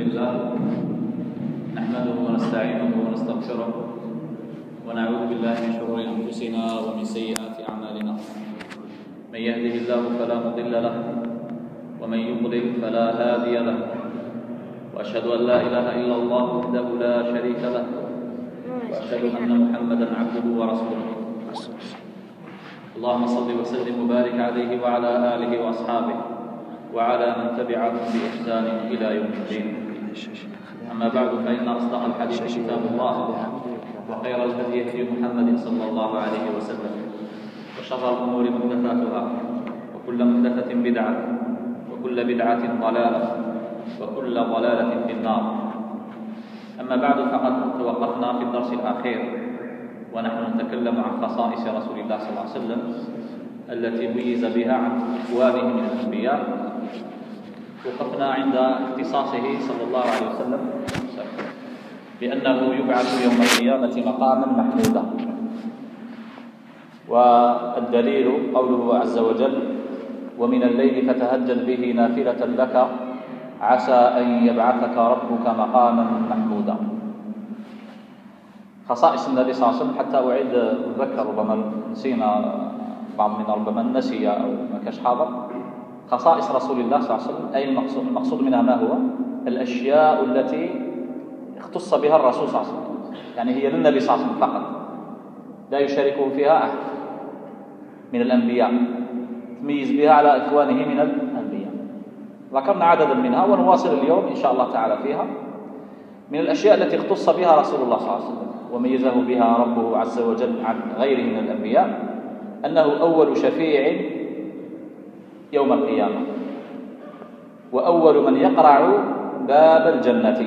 لله نحمده ونستعينه ونستغفره ونعوذ بالله من شرور أنفسنا ومن سيئات أعمالنا. من يهده الله فلا مضل له ومن يضلل فلا هادي له، وأشهد أن لا إله إلا الله وحده لا شريك له، وأشهد أن محمدا عبده ورسوله. اللهم صل وسلم وبارك عليه وعلى آله وأصحابه وعلى من تبعهم بإحسان إلى يوم الدين. أما بعد، فإن أصدق الحديث كتاب الله، وخير الهدي هدي محمد صلى الله عليه وسلم، وشر الأمور محدثاتها، وكل محدثة بدعة، وكل بدعة ضلالة، وكل ضلالة في النار. أما بعد، فقد توقفنا في الدرس الأخير ونحن نتكلم عن خصائص رسول الله صلى الله عليه وسلم التي ميز بها عن إخوانه من الأنبياء. وقفنا عند اختصاصه صلى الله عليه وسلم بأنه يبعث يوم القيامة مقاما محمودا، والدليل قوله عز وجل: ومن الليل فتهجد به نافلة لك عسى أن يبعثك ربك مقاما محمودا. خصائص النبي صلى الله عليه وسلم، حتى أعيد أتذكر، ربما نسينا بعض منا، ربما نسي أو ما كانش حاضر. خصائص رسول الله صلى الله عليه وسلم، أي المقصود منها ما هو؟ الأشياء التي اختص بها الرسول صلى الله عليه وسلم، يعني هي للنبي صلى الله عليه وسلم فقط، لا يشاركه فيها أحد من الأنبياء، تميز بها على إخوانه من الأنبياء. ذكرنا عددا منها ونواصل اليوم إن شاء الله تعالى فيها. من الأشياء التي اختص بها رسول الله صلى الله عليه وسلم وميزه بها ربه عز وجل عن غيره من الأنبياء أنه أول شفيع يوم القيامة، وأول من يقرع باب الجنة،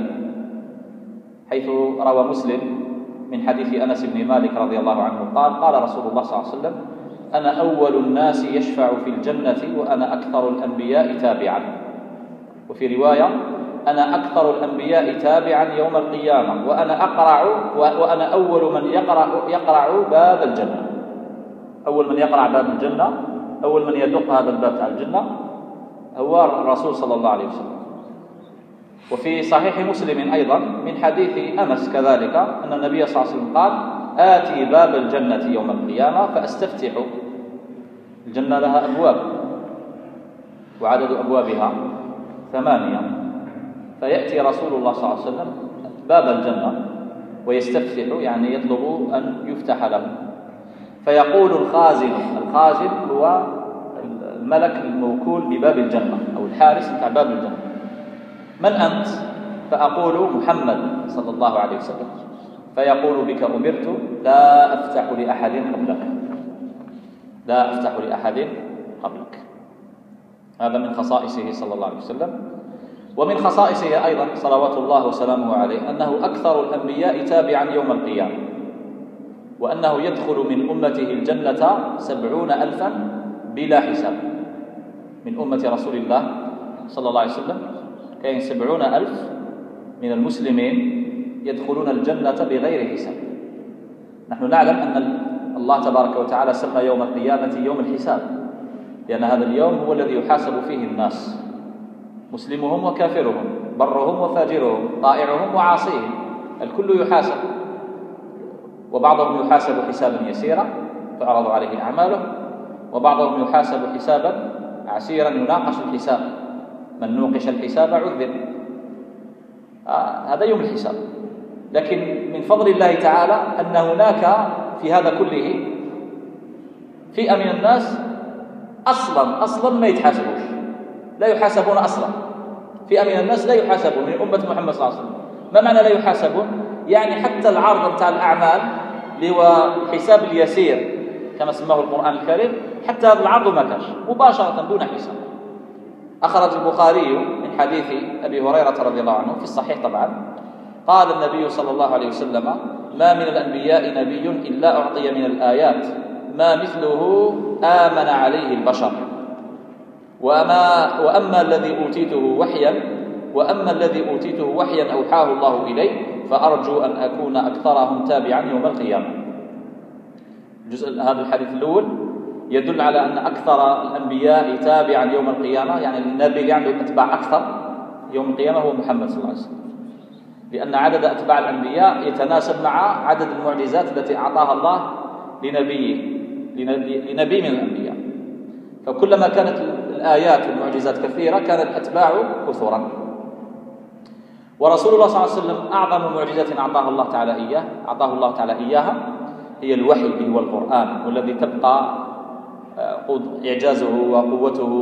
حيث روى مسلم من حديث أنس بن مالك رضي الله عنه قال: قال رسول الله صلى الله عليه وسلم: أنا أول الناس يشفع في الجنة وأنا أكثر الأنبياء تابعا. وفي رواية: أنا أكثر الأنبياء تابعا يوم القيامة وأنا أول من يقرع باب الجنة. أول من يقرع باب الجنة، أول من يدق هذا الباب على الجنة هو الرسول صلى الله عليه وسلم. وفي صحيح مسلم أيضا من حديث أنس كذلك أن النبي صلى الله عليه وسلم قال: آتي باب الجنة يوم القيامة فأستفتح. الجنة لها أبواب، وعدد أبوابها 8، فيأتي رسول الله صلى الله عليه وسلم باب الجنة ويستفتح، يعني يطلب أن يفتح له. فيقول الخازن هو الملك الموكول بباب الجنة أو الحارس بتاع باب الجنة: من أنت؟ فأقول: محمد صلى الله عليه وسلم. فيقول: بك أمرت، لا أفتح لأحد قبلك، لا أفتح لأحد قبلك. هذا من خصائصه صلى الله عليه وسلم. ومن خصائصه أيضا صلوات الله وسلامه عليه أنه أكثر الأنبياء تابعا يوم القيامة، وأنه يدخل من أمته الجنة 70,000 بلا حساب. من أمة رسول الله صلى الله عليه وسلم كاين 70,000 من المسلمين يدخلون الجنة بغير حساب. نحن نعلم أن الله تبارك وتعالى سمى يوم القيامة يوم الحساب، لأن هذا اليوم هو الذي يحاسب فيه الناس، مسلمهم وكافرهم، برهم وفاجرهم، طائعهم وعاصيهم، الكل يحاسب. وبعضهم يحاسب حسابا يسيرا تعرض عليه أعماله، وبعضهم يحاسب حسابا عسيرا يناقش الحساب، من نوقش الحساب عذب. هذا يوم الحساب. لكن من فضل الله تعالى أن هناك في هذا كله فئة من الناس أصلا ما يتحاسبوش، لا يحاسبون أصلا. فئة من الناس لا يحاسبون من أمة محمد صلى الله عليه وسلم. ما معنى لا يحاسبون؟ يعني حتى العرض بتاع الأعمال اللي هو الحساب اليسير كما سماه القرآن الكريم، حتى هذا العرض ما كانش، مباشرة دون حساب. أخرج البخاري من حديث أبي هريرة رضي الله عنه في الصحيح طبعا، قال النبي صلى الله عليه وسلم: ما من الأنبياء نبي إلا أعطي من الآيات ما مثله آمن عليه البشر، وأما الذي أوتيته وحيا أوحاه الله إليه فأرجو أن أكون أكثرهم تابعا يوم القيامة. هذا الحديث الأول يدل على أن أكثر الأنبياء تابعا يوم القيامة، يعني النبي اللي عنده أتباع أكثر يوم القيامة هو محمد صلى الله عليه وسلم، لأن عدد أتباع الأنبياء يتناسب مع عدد المعجزات التي أعطاها الله لنبي من الأنبياء. فكلما كانت الآيات والمعجزات كثيرة كان الأتباع كثرا. ورسول الله صلى الله عليه وسلم أعظم معجزات أعطاه الله تعالى إياها هي الوحي، اللي هو القرآن، والذي تبقى إعجازه وقوته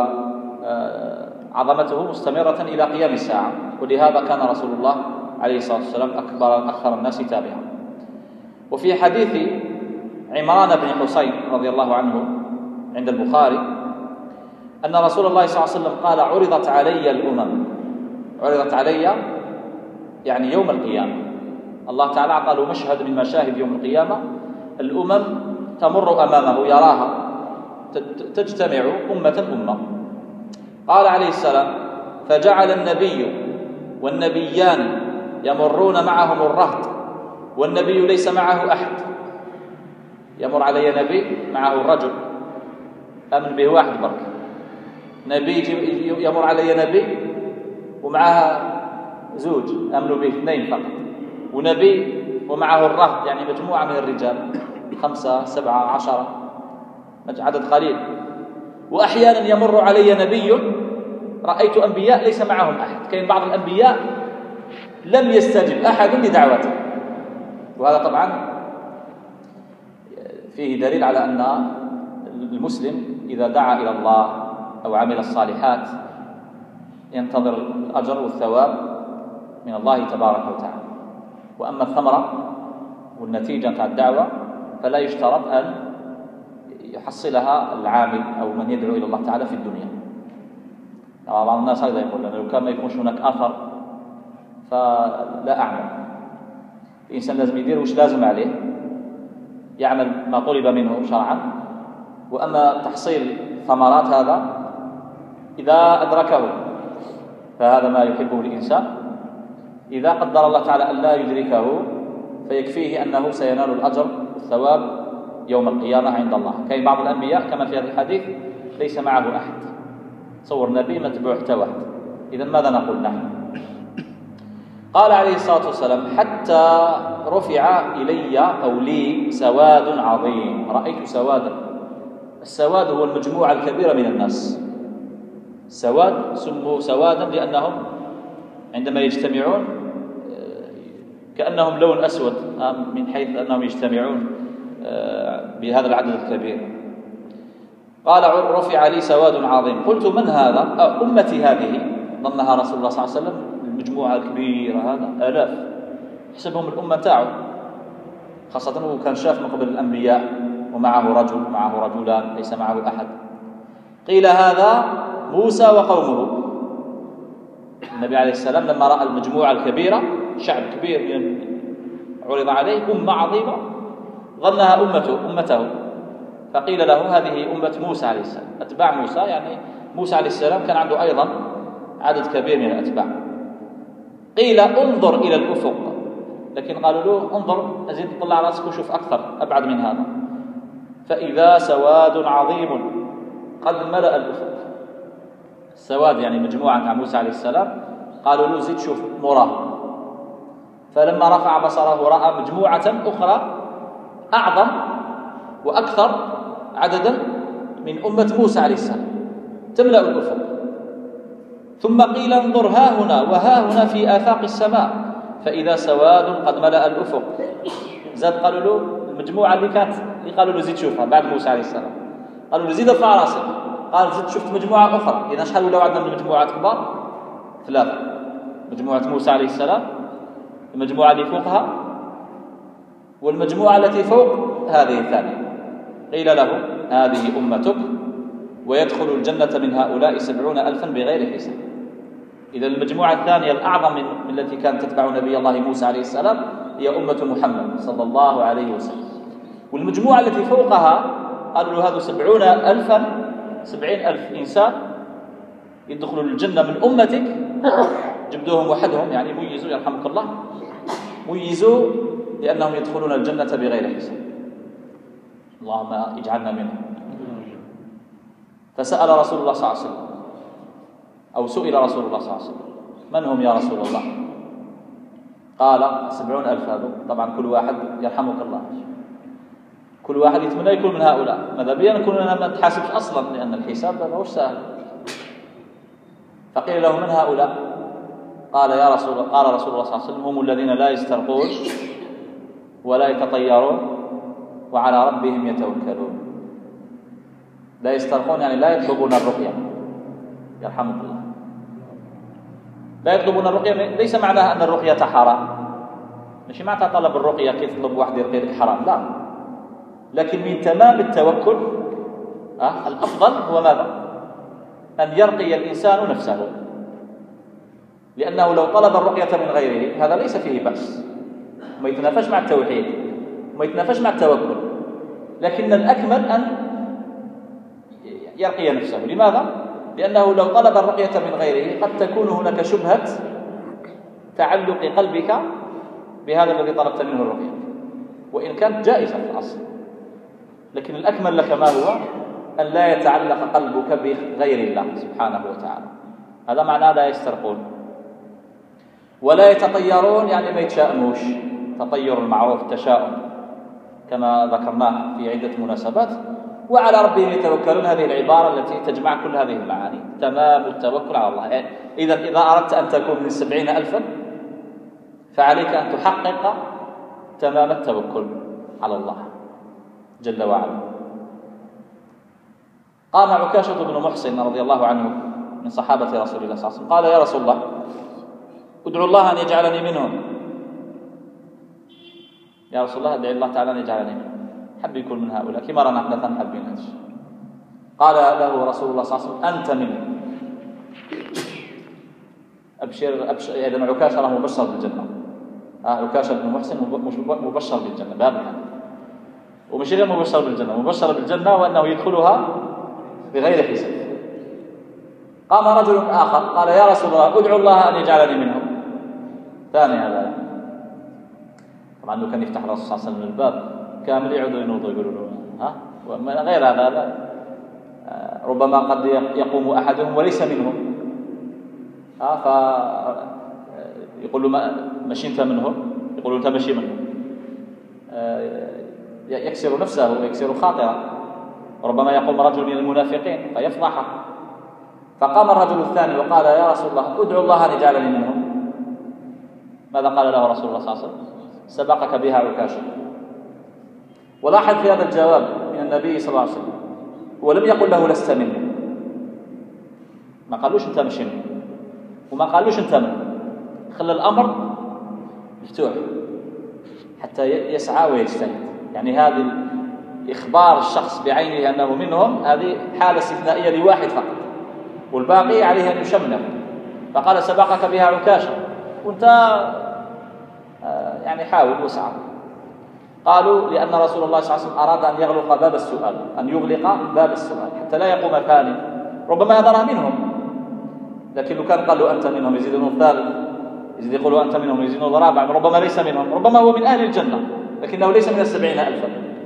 وعظمته مستمرة إلى قيام الساعة. ولهذا كان رسول الله عليه الصلاة والسلام أكثر الناس تابعا. وفي حديث عمران بن حسين رضي الله عنه عند البخاري أن رسول الله صلى الله عليه وسلم قال: عرضت علي الأمم. عرضت علي يعني يوم القيامة. الله تعالى أعطى له مشهد من مشاهد يوم القيامة، الأمم تمر أمامه يراها، تجتمع أمة. قال عليه السلام: فجعل النبي والنبيان يمرون معهم الرهط، والنبي ليس معه أحد. يمر علي نبي معه الرجل آمن به واحد برك، نبي يمر علي نبي ومعها زوج آمنوا به 2 فقط، ونبي ومعه الرهط يعني مجموعة من الرجال 5 7 10 عدد قليل. وأحيانا يمر علي نبي رأيت أنبياء ليس معهم أحد، كان بعض الأنبياء لم يستجب أحد لدعوته. وهذا طبعا فيه دليل على أن المسلم إذا دعا إلى الله أو عمل الصالحات ينتظر الأجر والثواب من الله تبارك وتعالى. وأما الثمرة والنتيجة بتاع الدعوة فلا يشترط أن يحصلها العامل أو من يدعو إلى الله تعالى في الدنيا. بعض الناس هذا يقول لو كان ما يكونش هناك أثر فلا أعمل. الإنسان لازم يدير وش لازم عليه، يعمل ما طلب منه شرعا. وأما تحصيل ثمرات هذا إذا أدركه فهذا ما يحبه الإنسان. إذا قدر الله تعالى أن لا يدركه فيكفيه أنه سينال الأجر والثواب يوم القيامة عند الله. كاين بعض الأنبياء كما في هذا الحديث ليس معه أحد، تصور نبي متبوع حتى واحد. إذن ماذا نقول نحن؟ قال عليه الصلاة والسلام: حتى رفع إلي أو لي سواد عظيم. رأيت سوادا. السواد هو المجموعة الكبيرة من الناس. السواد سموا سوادا لأنهم عندما يجتمعون كأنهم لون أسود من حيث أنهم يجتمعون بهذا العدد الكبير. قال: رفع لي سواد عظيم. قلت: من هذا؟ أمتي هذه. ظنها رسول الله صلى الله عليه وسلم المجموعة الكبيرة هذا آلاف، حسبهم الأمة تاعه، خاصة هو كان شاف من قبل الأنبياء ومعه رجل ومعه رجلان ليس معه أحد. قيل: هذا موسى وقومه. النبي عليه السلام لما رأى المجموعة الكبيرة، شعب كبير عرض عليه أمة عظيمة، ظنها أمته، فقيل له: هذه أمة موسى عليه السلام، أتباع موسى. يعني موسى عليه السلام كان عنده أيضا عدد كبير من الأتباع. قيل: انظر إلى الأفق. لكن قالوا له: انظر، أزيد طلع رأسك وشوف أكثر أبعد من هذا. فإذا سواد عظيم قد ملأ الأفق. السواد يعني مجموعة مع موسى عليه السلام. قالوا له: زيد شوف مراه. فلما رفع بصره رأى مجموعة أخرى أعظم وأكثر عددا من أمة موسى عليه السلام تملأ الأفق. ثم قيل: انظر ها هنا وها هنا في آفاق السماء فإذا سواد قد ملأ الأفق. زاد قالوا له المجموعة اللي قالوا له زيد شوفها بعد موسى عليه السلام، قالوا له: زيد ارفع راسك. قال: زيد شفت مجموعة أخرى. إذا شحال ولاو عندنا من المجموعات كبار؟ 3. مجموعة موسى عليه السلام، المجموعة اللي فوقها، والمجموعة التي فوق هذه الثانية. قيل له: هذه أمتك ويدخل الجنة من هؤلاء 70,000 بغير حساب. إذا المجموعة الثانية الأعظم من التي كانت تتبع نبي الله موسى عليه السلام هي أمة محمد صلى الله عليه وسلم. والمجموعة التي فوقها قالوا له: هذا 70,000 إنسان يدخلوا الجنة من أمتك. جبدوهم وحدهم يعني ميزوا، يرحمك الله، ميزوا لأنهم يدخلون الجنة بغير حساب. اللهم اجعلنا منهم. فسأل رسول الله صلى الله عليه وسلم، أو سئل رسول الله صلى الله عليه وسلم: من هم يا رسول الله؟ قال 70,000 هذا. طبعا كل واحد يرحمك الله، كل واحد يتمنى يكون من هؤلاء. ماذا بينا كلنا ما نتحاسبش أصلا، لأن الحساب ما هوش سهل. فقيل له من هؤلاء؟ قال رسول الله صلى الله عليه وسلم هم الذين لا يسترقون ولا يتطيرون وعلى ربهم يتوكلون. لا يسترقون يعني لا يطلبون الرقية، يرحمك الله. لا يطلبون الرقية ليس معناها أن الرقية حرام، مش معناتها طلب الرقية كي يطلب واحد يرقي حرام، لا. لكن من تمام التوكل الأفضل هو ماذا؟ أن يرقي الإنسان نفسه، لأنه لو طلب الرقية من غيره هذا ليس فيه بأس، وما يتنافش مع التوحيد وما يتنافش مع التوكل، لكن الأكمل أن يرقي نفسه. لماذا؟ لأنه لو طلب الرقية من غيره قد تكون هناك شبهة تعلق قلبك بهذا الذي طلبت منه الرقية، وإن كانت جائزة في الأصل، لكن الأكمل لك ما هو أن لا يتعلق قلبك بغير الله سبحانه وتعالى. هذا معناه لا يسترقون. ولا يتطيرون يعني ما يتشائموش، تطير المعروف التشاؤم كما ذكرناه في عدة مناسبات. وعلى ربهم يتوكلون، هذه العبارة التي تجمع كل هذه المعاني، تمام التوكل على الله. إذا أردت أن تكون من 70,000 فعليك أن تحقق تمام التوكل على الله جل وعلا. قام عكاشة بن محصن رضي الله عنه من صحابة رسول الله صلى الله عليه وسلم قال يا رسول الله ادعو الله أن يجعلني منهم. يا رسول الله ادعي الله تعالى أن يجعلني منهم، حب يكون من هؤلاء كما رانا احنا حابين هذا. قال له رسول الله صلى الله عليه وسلم أنت منهم. أبشر إذن عكاشة له مبشر بالجنة. عكاشة بن محصن مبشر بالجنة بهذا الحال، ومش غير مبشر بالجنة، مبشر بالجنة وأنه يدخلها بغير حساب. قام رجل آخر قال يا رسول الله ادعو الله أن يجعلني منهم. ثاني هذا طبعا لو كان يفتح الرسول صلى الله عليه وسلم الباب كامل يعودوا ينوضوا يقولوا له وما غير هذا ربما قد يقوم أحدهم وليس منهم فيقول له ماشي أنت منهم، يقول له أنت ماشي منهم، يكسر نفسه ويكسر خاطره. ربما يقوم رجل من المنافقين فيفضحه. فقام الرجل الثاني وقال يا رسول الله ادعو الله أن يجعلني منهم. ماذا قال له رسول الله صلى الله عليه وسلم؟ سبقك بها عكاشة. ولاحظ في هذا الجواب من النبي صلى الله عليه وسلم ولم يقل له لست منه، ما قالوش انت مش منه وما قالوش انت منه، خلى الأمر مفتوح حتى يسعى ويجتهد. يعني هذه إخبار الشخص بعينه أنه منهم هذه حالة استثنائية لواحد فقط، والباقي عليه أن يشمل. فقال سبقك بها عكاشة وانت يعني حاول واسعى. قالوا لأن رسول الله صلى الله عليه وسلم أراد أن يغلق باب السؤال، أن يغلق باب السؤال حتى لا يقوم ثاني. ربما يظهر منهم، لكن لو كان قالوا أنت منهم يزيدون الثالث، يزيد يقولوا أنت منهم يزيدون الرابع، ربما ليس منهم، ربما هو من أهل الجنة لكنه ليس من 70,000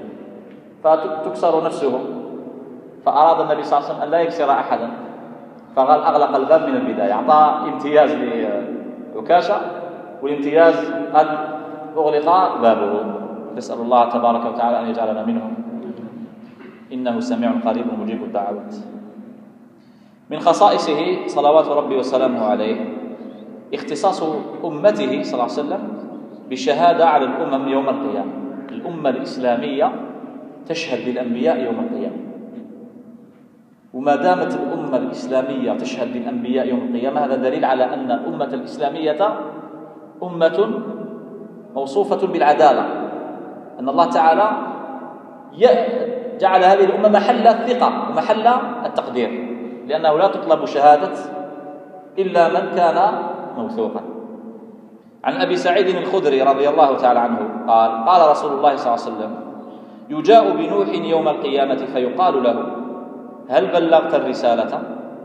فتكسر نفسه. فأراد النبي صلى الله عليه وسلم أن لا يكسر أحدا، فقال أغلق الباب من البداية، أعطى امتياز لعكاشة والامتياز قد أغلق بابه. نسأل الله تبارك وتعالى أن يجعلنا منهم إنه سميع قريب مجيب الدعوات. من خصائصه صلوات ربي وسلامه عليه اختصاص أمته صلى الله عليه وسلم بشهادة على الأمم يوم القيامة. الأمة الإسلامية تشهد للأنبياء يوم القيامة، وما دامت الأمة الإسلامية تشهد للأنبياء يوم القيامة هذا دليل على أن الأمة الإسلامية أمة موصوفة بالعدالة، أن الله تعالى جعل هذه الأمة محل الثقة ومحل التقدير، لأنه لا تطلب شهادة إلا من كان موثوقا. عن أبي سعيد الخدري رضي الله تعالى عنه قال قال رسول الله صلى الله عليه وسلم يجاء بنوح يوم القيامة فيقال له هل بلغت الرسالة؟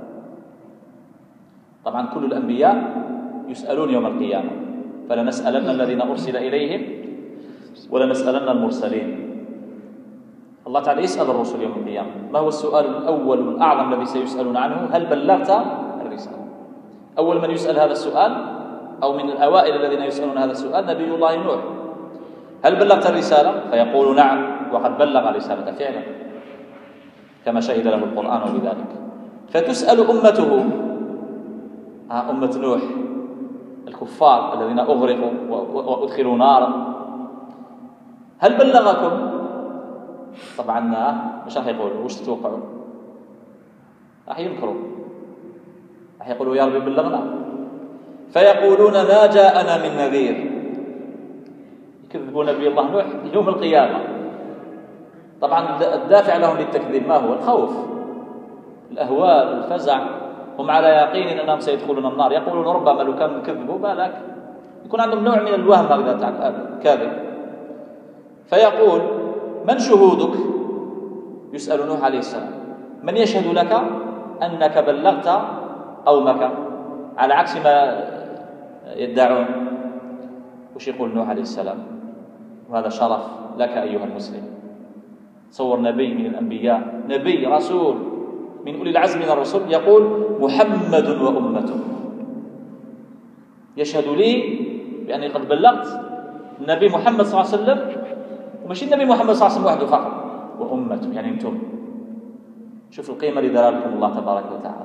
طبعا كل الأنبياء يسألون يوم القيامة، فلنسألن الذين أرسل إليهم ولنسألن المرسلين. الله تعالى يسأل الرسل يوم القيامة ما هو السؤال الأول والأعظم الذي سيسألون عنه؟ هل بلغت الرسالة؟ أول من يسأل هذا السؤال أو من الأوائل الذين يسألون هذا السؤال نبي الله نوح: هل بلغت الرسالة؟ فيقول: نعم، وقد بلغ الرسالة فعلا، كما شهد له القرآن بذلك. فتسأل أمته، أمة نوح الكفار الذين أغرقوا وأدخلوا نارا: هل بلغكم؟ طبعا مش راح يقولوا، وش تتوقعوا؟ راح ينكروا، راح يقولوا: يا رب بلغنا. فيقولون: ما جاءنا من نذير. يكذبون نبي الله نوح يوم القيامة. طبعا الدافع لهم للتكذيب ما هو؟ الخوف، الأهوال، الفزع. هم على يقين أنهم سيدخلون النار. يقولون: ربما لو كانوا كذبوا بالك يكون عندهم نوع من الوهم هذا كاذب. فيقول: من شهودك؟ يسأل نوح عليه السلام: من يشهد لك أنك بلغت قومك؟ على عكس ما يدعون. وش يقول نوح عليه السلام؟ وهذا شرف لك أيها المسلم. تصور نبي من الأنبياء، نبي رسول من أولي العزم من الرسل، يقول: محمد وأمته يشهد لي بأني قد بلغت. النبي محمد صلى الله عليه وسلم، ومش النبي محمد صلى الله عليه وسلم وحده فقط، وأمته يعني أنتم. شوف القيمة اللي دارها لكم الله تبارك وتعالى،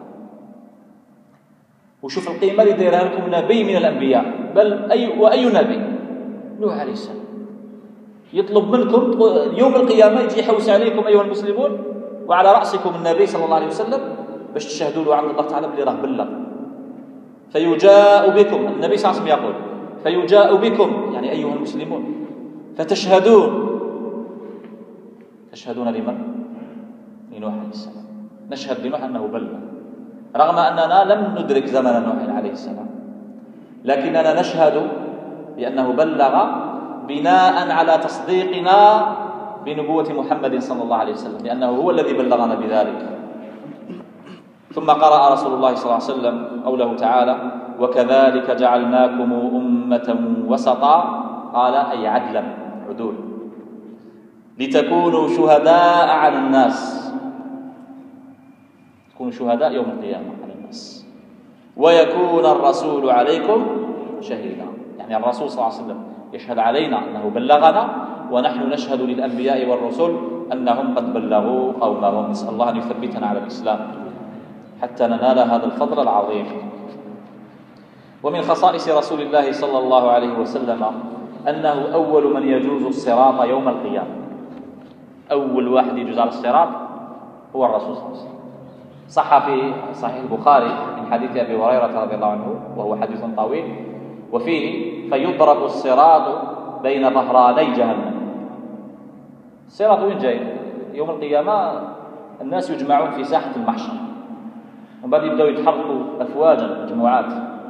وشوف القيمة اللي دارها لكم نبي من الأنبياء، بل وأي نبي؟ نوح عليه السلام. يطلب منكم يوم القيامة يجي يحوس عليكم أيها المسلمون وعلى رأسكم النبي صلى الله عليه وسلم باش تشهدوا له عند الله تعالى بلي راه بلغ. فيجاء بكم، النبي صلى الله عليه وسلم يقول: فيجاء بكم يعني أيها المسلمون فتشهدون. تشهدون لمن؟ لنوح عليه السلام. نشهد لنوح أنه بلغ، رغم أننا لم ندرك زمن نوح عليه السلام، لكننا نشهد بأنه بلغ بناء على تصديقنا بنبوة محمد صلى الله عليه وسلم، لأنه هو الذي بلغنا بذلك. ثم قرأ رسول الله صلى الله عليه وسلم قوله تعالى: وكذلك جعلناكم أمة وسطا، قال أي عدلا، عدول، لتكونوا شهداء على الناس، تكونوا شهداء يوم القيامة على الناس، ويكون الرسول عليكم شهيدا. يعني الرسول صلى الله عليه وسلم يشهد علينا أنه بلغنا، ونحن نشهد للأنبياء والرسل أنهم قد بلغوا قومهم. نسأل الله أن يثبتنا على الإسلام حتى ننال هذا الفضل العظيم. ومن خصائص رسول الله صلى الله عليه وسلم أنه أول من يجوز الصراط يوم القيامة. أول واحد يجوز على الصراط هو الرسول صلى الله عليه وسلم. صح في صحيح البخاري من حديث أبي هريرة رضي الله عنه، وهو حديث طويل، وفيه: فيضرب الصراط بين ظهراني جهنم. الصراط وين جاي؟ يوم القيامة الناس يجمعون في ساحة المحشر، وبعد يبدأوا يتحركوا أفواجا، مجموعات،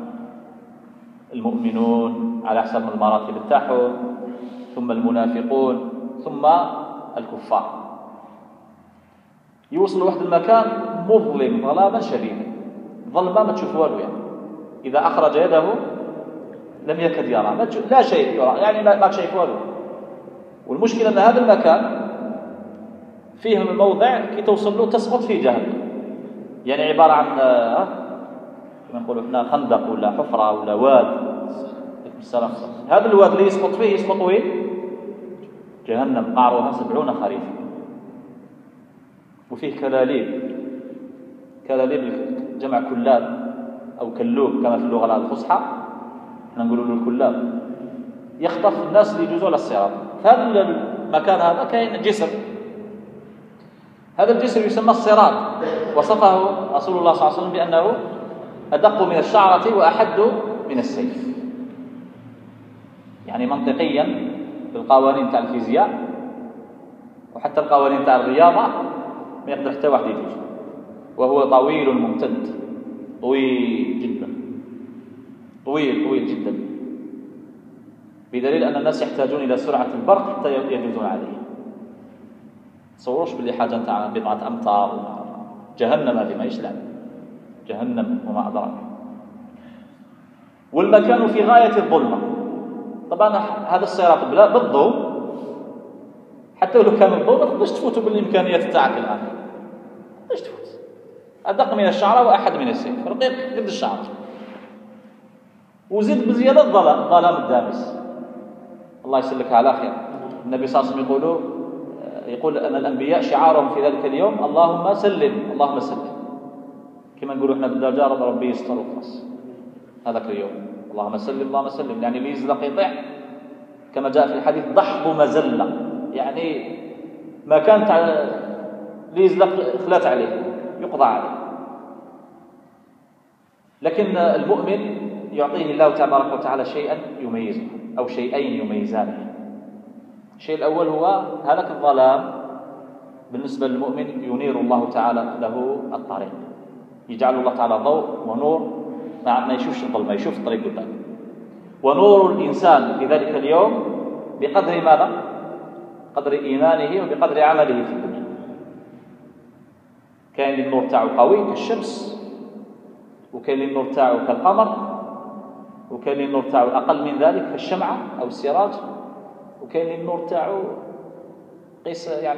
المؤمنون على حسب المراتب تاعهم، ثم المنافقون، ثم الكفار. يوصلوا واحد المكان مظلم ظلاما شديدا، ظلمة ما تشوف والو، يعني إذا أخرج يده لم يكد يرى، لا شيء يرى، يعني ما شايف والو. والمشكلة أن هذا المكان فيه الموضع كي توصل له تسقط فيه جهنم، يعني عبارة عن كما نقولوا احنا خندق ولا حفرة ولا واد. السلام. هذا الواد اللي يسقط فيه يسقط وين؟ جهنم، قعرها 70 خريفا، وفيه كلاليب جمع كلاب أو كلوب كما في اللغة الفصحى، احنا نقولوا له الكلاب، يخطف الناس اللي يجوزوا على الصراط. هذا المكان هذا كاين جسر، هذا الجسر يسمى الصراط، وصفه رسول الله صلى الله عليه وسلم بأنه أدق من الشعرة وأحد من السيف. يعني منطقيا بالقوانين تاع الفيزياء وحتى القوانين تاع الرياضة ما يقدر حتى واحد يجوز، وهو طويل ممتد، طويل جدا، طويل جدا، بدليل أن الناس يحتاجون إلى سرعة البرق حتى يجوزون عليه. تصوروش باللي حاجة تاع بضعة أمتار. جهنم هذه ما يشلع، جهنم وما أدراك. والمكان في غاية الظلمة. طبعا هذا الصراط بالضوء، حتى لو كان الضوء ما تقدرش تفوتوا بالإمكانيات تاعك الآن، ما تقدرش تفوت. أدق من الشعرة وأحد من السيف، رقيق قد الشعر. وزيد بزيادة ظلام الدامس. الله يسلك على خير. النبي صلى الله عليه وسلم يقول أن الأنبياء شعارهم في ذلك اليوم اللهم سلم اللهم سلم، كما نقولوا احنا بالدرجة ربي يستر وخلاص. هذاك اليوم اللهم سلم اللهم سلم، يعني اللي يزلق يطيع، كما جاء في الحديث ضحض مزلة، يعني ما كانت اللي يزلق خلات عليه يقضى عليه. لكن المؤمن يعطيه الله تبارك وتعالى شيئا يميزه أو شيئين يميزانه. الشيء الأول هو هلك الظلام، بالنسبة للمؤمن ينير الله تعالى له الطريق، يجعل الله تعالى ضوء ونور، ما يشوفش الظلم، ما يشوف الطريق قدامه. ونور الإنسان في ذلك اليوم بقدر ماذا؟ قدر إيمانه وبقدر عمله في الدنيا. كاين النور تاعو قوي كالشمس، وكاين النور تاعو كالقمر، وكاين النور تاعو أقل من ذلك كالشمعة أو السراج، وكاين النور تاعو قيس يعني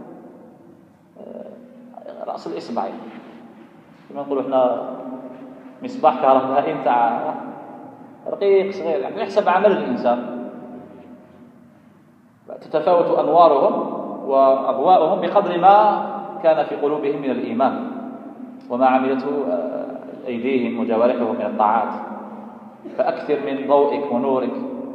رأس الإصبع، كما نقولوا احنا مصباح كهربائي تاع رقيق صغير، يعني يحسب عمل الإنسان. تتفاوت أنوارهم وأضواءهم بقدر ما كان في قلوبهم من الإيمان وما عملته أيديهم وجوارحهم من الطاعات. فأكثر من ضوئك ونورك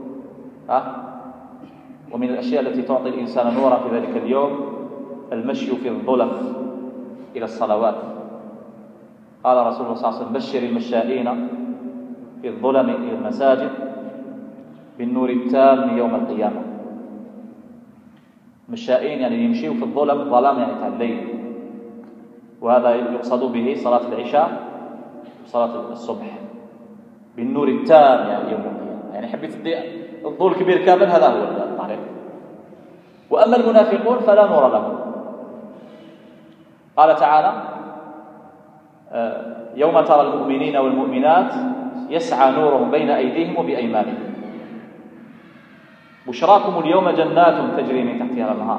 ومن الأشياء التي تعطي الإنسان نورا في ذلك اليوم المشي في الظلم إلى الصلوات. قال رسول الله صلى الله عليه وسلم بشر المشائين في الظلم إلى المساجد بالنور التام يوم القيامة. مشائين يعني يمشيوا في الظلم، الظلام يعني تاع الليل، وهذا يقصد به صلاة العشاء وصلاة الصبح. بالنور التام يعني يوم القيامة، يعني حبيت الضوء الكبير كامل، هذا هو الطريق. وأما المنافقون فلا نور لهم. قال تعالى يوم ترى المؤمنين والمؤمنات يسعى نورهم بين أيديهم وبأيمانهم بشراكم اليوم جنات تجري من تحتها الأنهار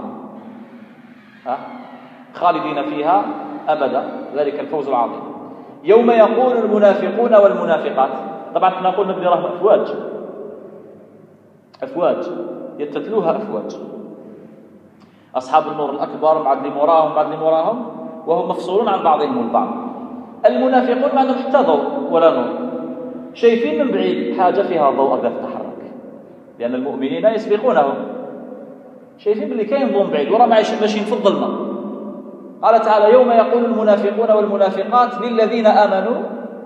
خالدين فيها أبدا ذلك الفوز العظيم. يوم يقول المنافقون والمنافقات، طبعا احنا نقول نبدي راه أفواج يتتلوها أفواج، أصحاب النور الأكبر مع اللي موراهم وهم مفصولون عن بعضهم البعض. المنافقون ما عندهم حتى ضوء ولا نور، شايفين من بعيد حاجة فيها ضوء ذات تتحرك، لأن المؤمنين يسبقونهم، شايفين باللي كاين ضوء بعيد ورا ماشيين في الظلمة. قال تعالى يوم يقول المنافقون والمنافقات للذين آمنوا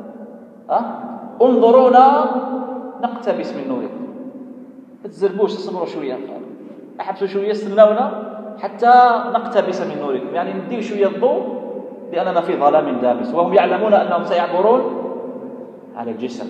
انظرونا نقتبس من نوركم، ما تزربوش، اصبروا شوية، احبسوا شوية، استنونا حتى نقتبس من نوركم، يعني ندير شوية الضوء لأننا في ظلام دامس. وهم يعلمون أنهم سيعبرون على الجسر.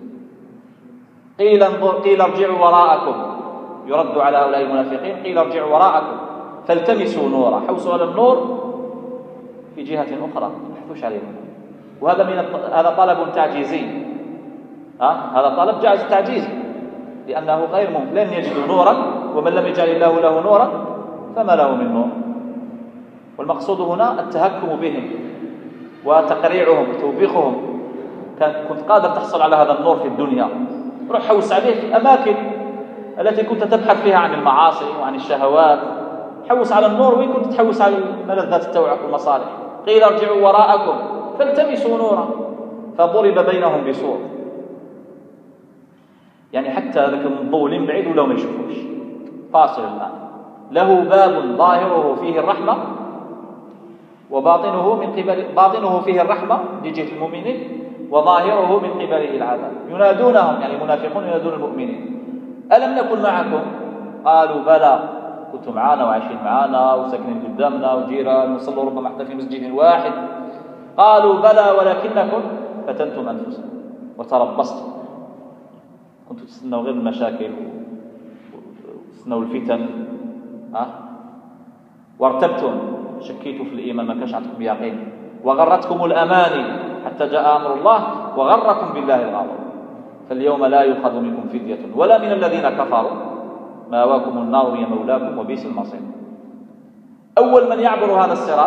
قيل ارجعوا وراءكم، يرد على هؤلاء المنافقين، قيل ارجعوا وراءكم فالتمسوا نورا، حوسوا على النور في جهة أخرى، ما تحثوش عليهم. وهذا هذا طلب تعجيزي، هذا طلب تعجيزي، لأنه غير ممكن، لن يجدوا نورا، ومن لم يجعل الله له نورا فما له من نور. والمقصود هنا التهكم بهم وتقريعهم وتوبيخهم. كنت قادر تحصل على هذا النور في الدنيا، روح حوس عليه في الأماكن التي كنت تبحث فيها عن المعاصي وعن الشهوات، حوس على النور وين كنت تحوس على ملذات التوعك والمصالح. قيل ارجعوا وراءكم فالتمسوا نورا فضرب بينهم بسور، يعني حتى ذاك الضوء من بعيد ولا ما يشوفوش، فاصل الآن. له باب ظاهره فيه الرحمة باطنه فيه الرحمة لجهة المؤمنين، وظاهره من قبله العذاب. ينادونهم، يعني المنافقون ينادون المؤمنين ألم نكن معكم؟ قالوا بلى، كنتم معنا وعايشين معنا وساكنين قدامنا وجيران وصلوا ربما حتى في مسجد واحد. قالوا بلى ولكنكم فتنتم أنفسكم وتربصتم، كنتم تستنوا غير المشاكل وتستنوا الفتن وارتبتم، شكيتوا في الإيمان، ما كانش عندكم يقين، وغرتكم الأماني حتى جاء أمر الله وغركم بالله الغرور. فاليوم لا يؤخذ منكم فدية ولا من الذين كفروا، ماواكم النار هي مولاكم وبئس المصير. أول من يعبر هذا الصراط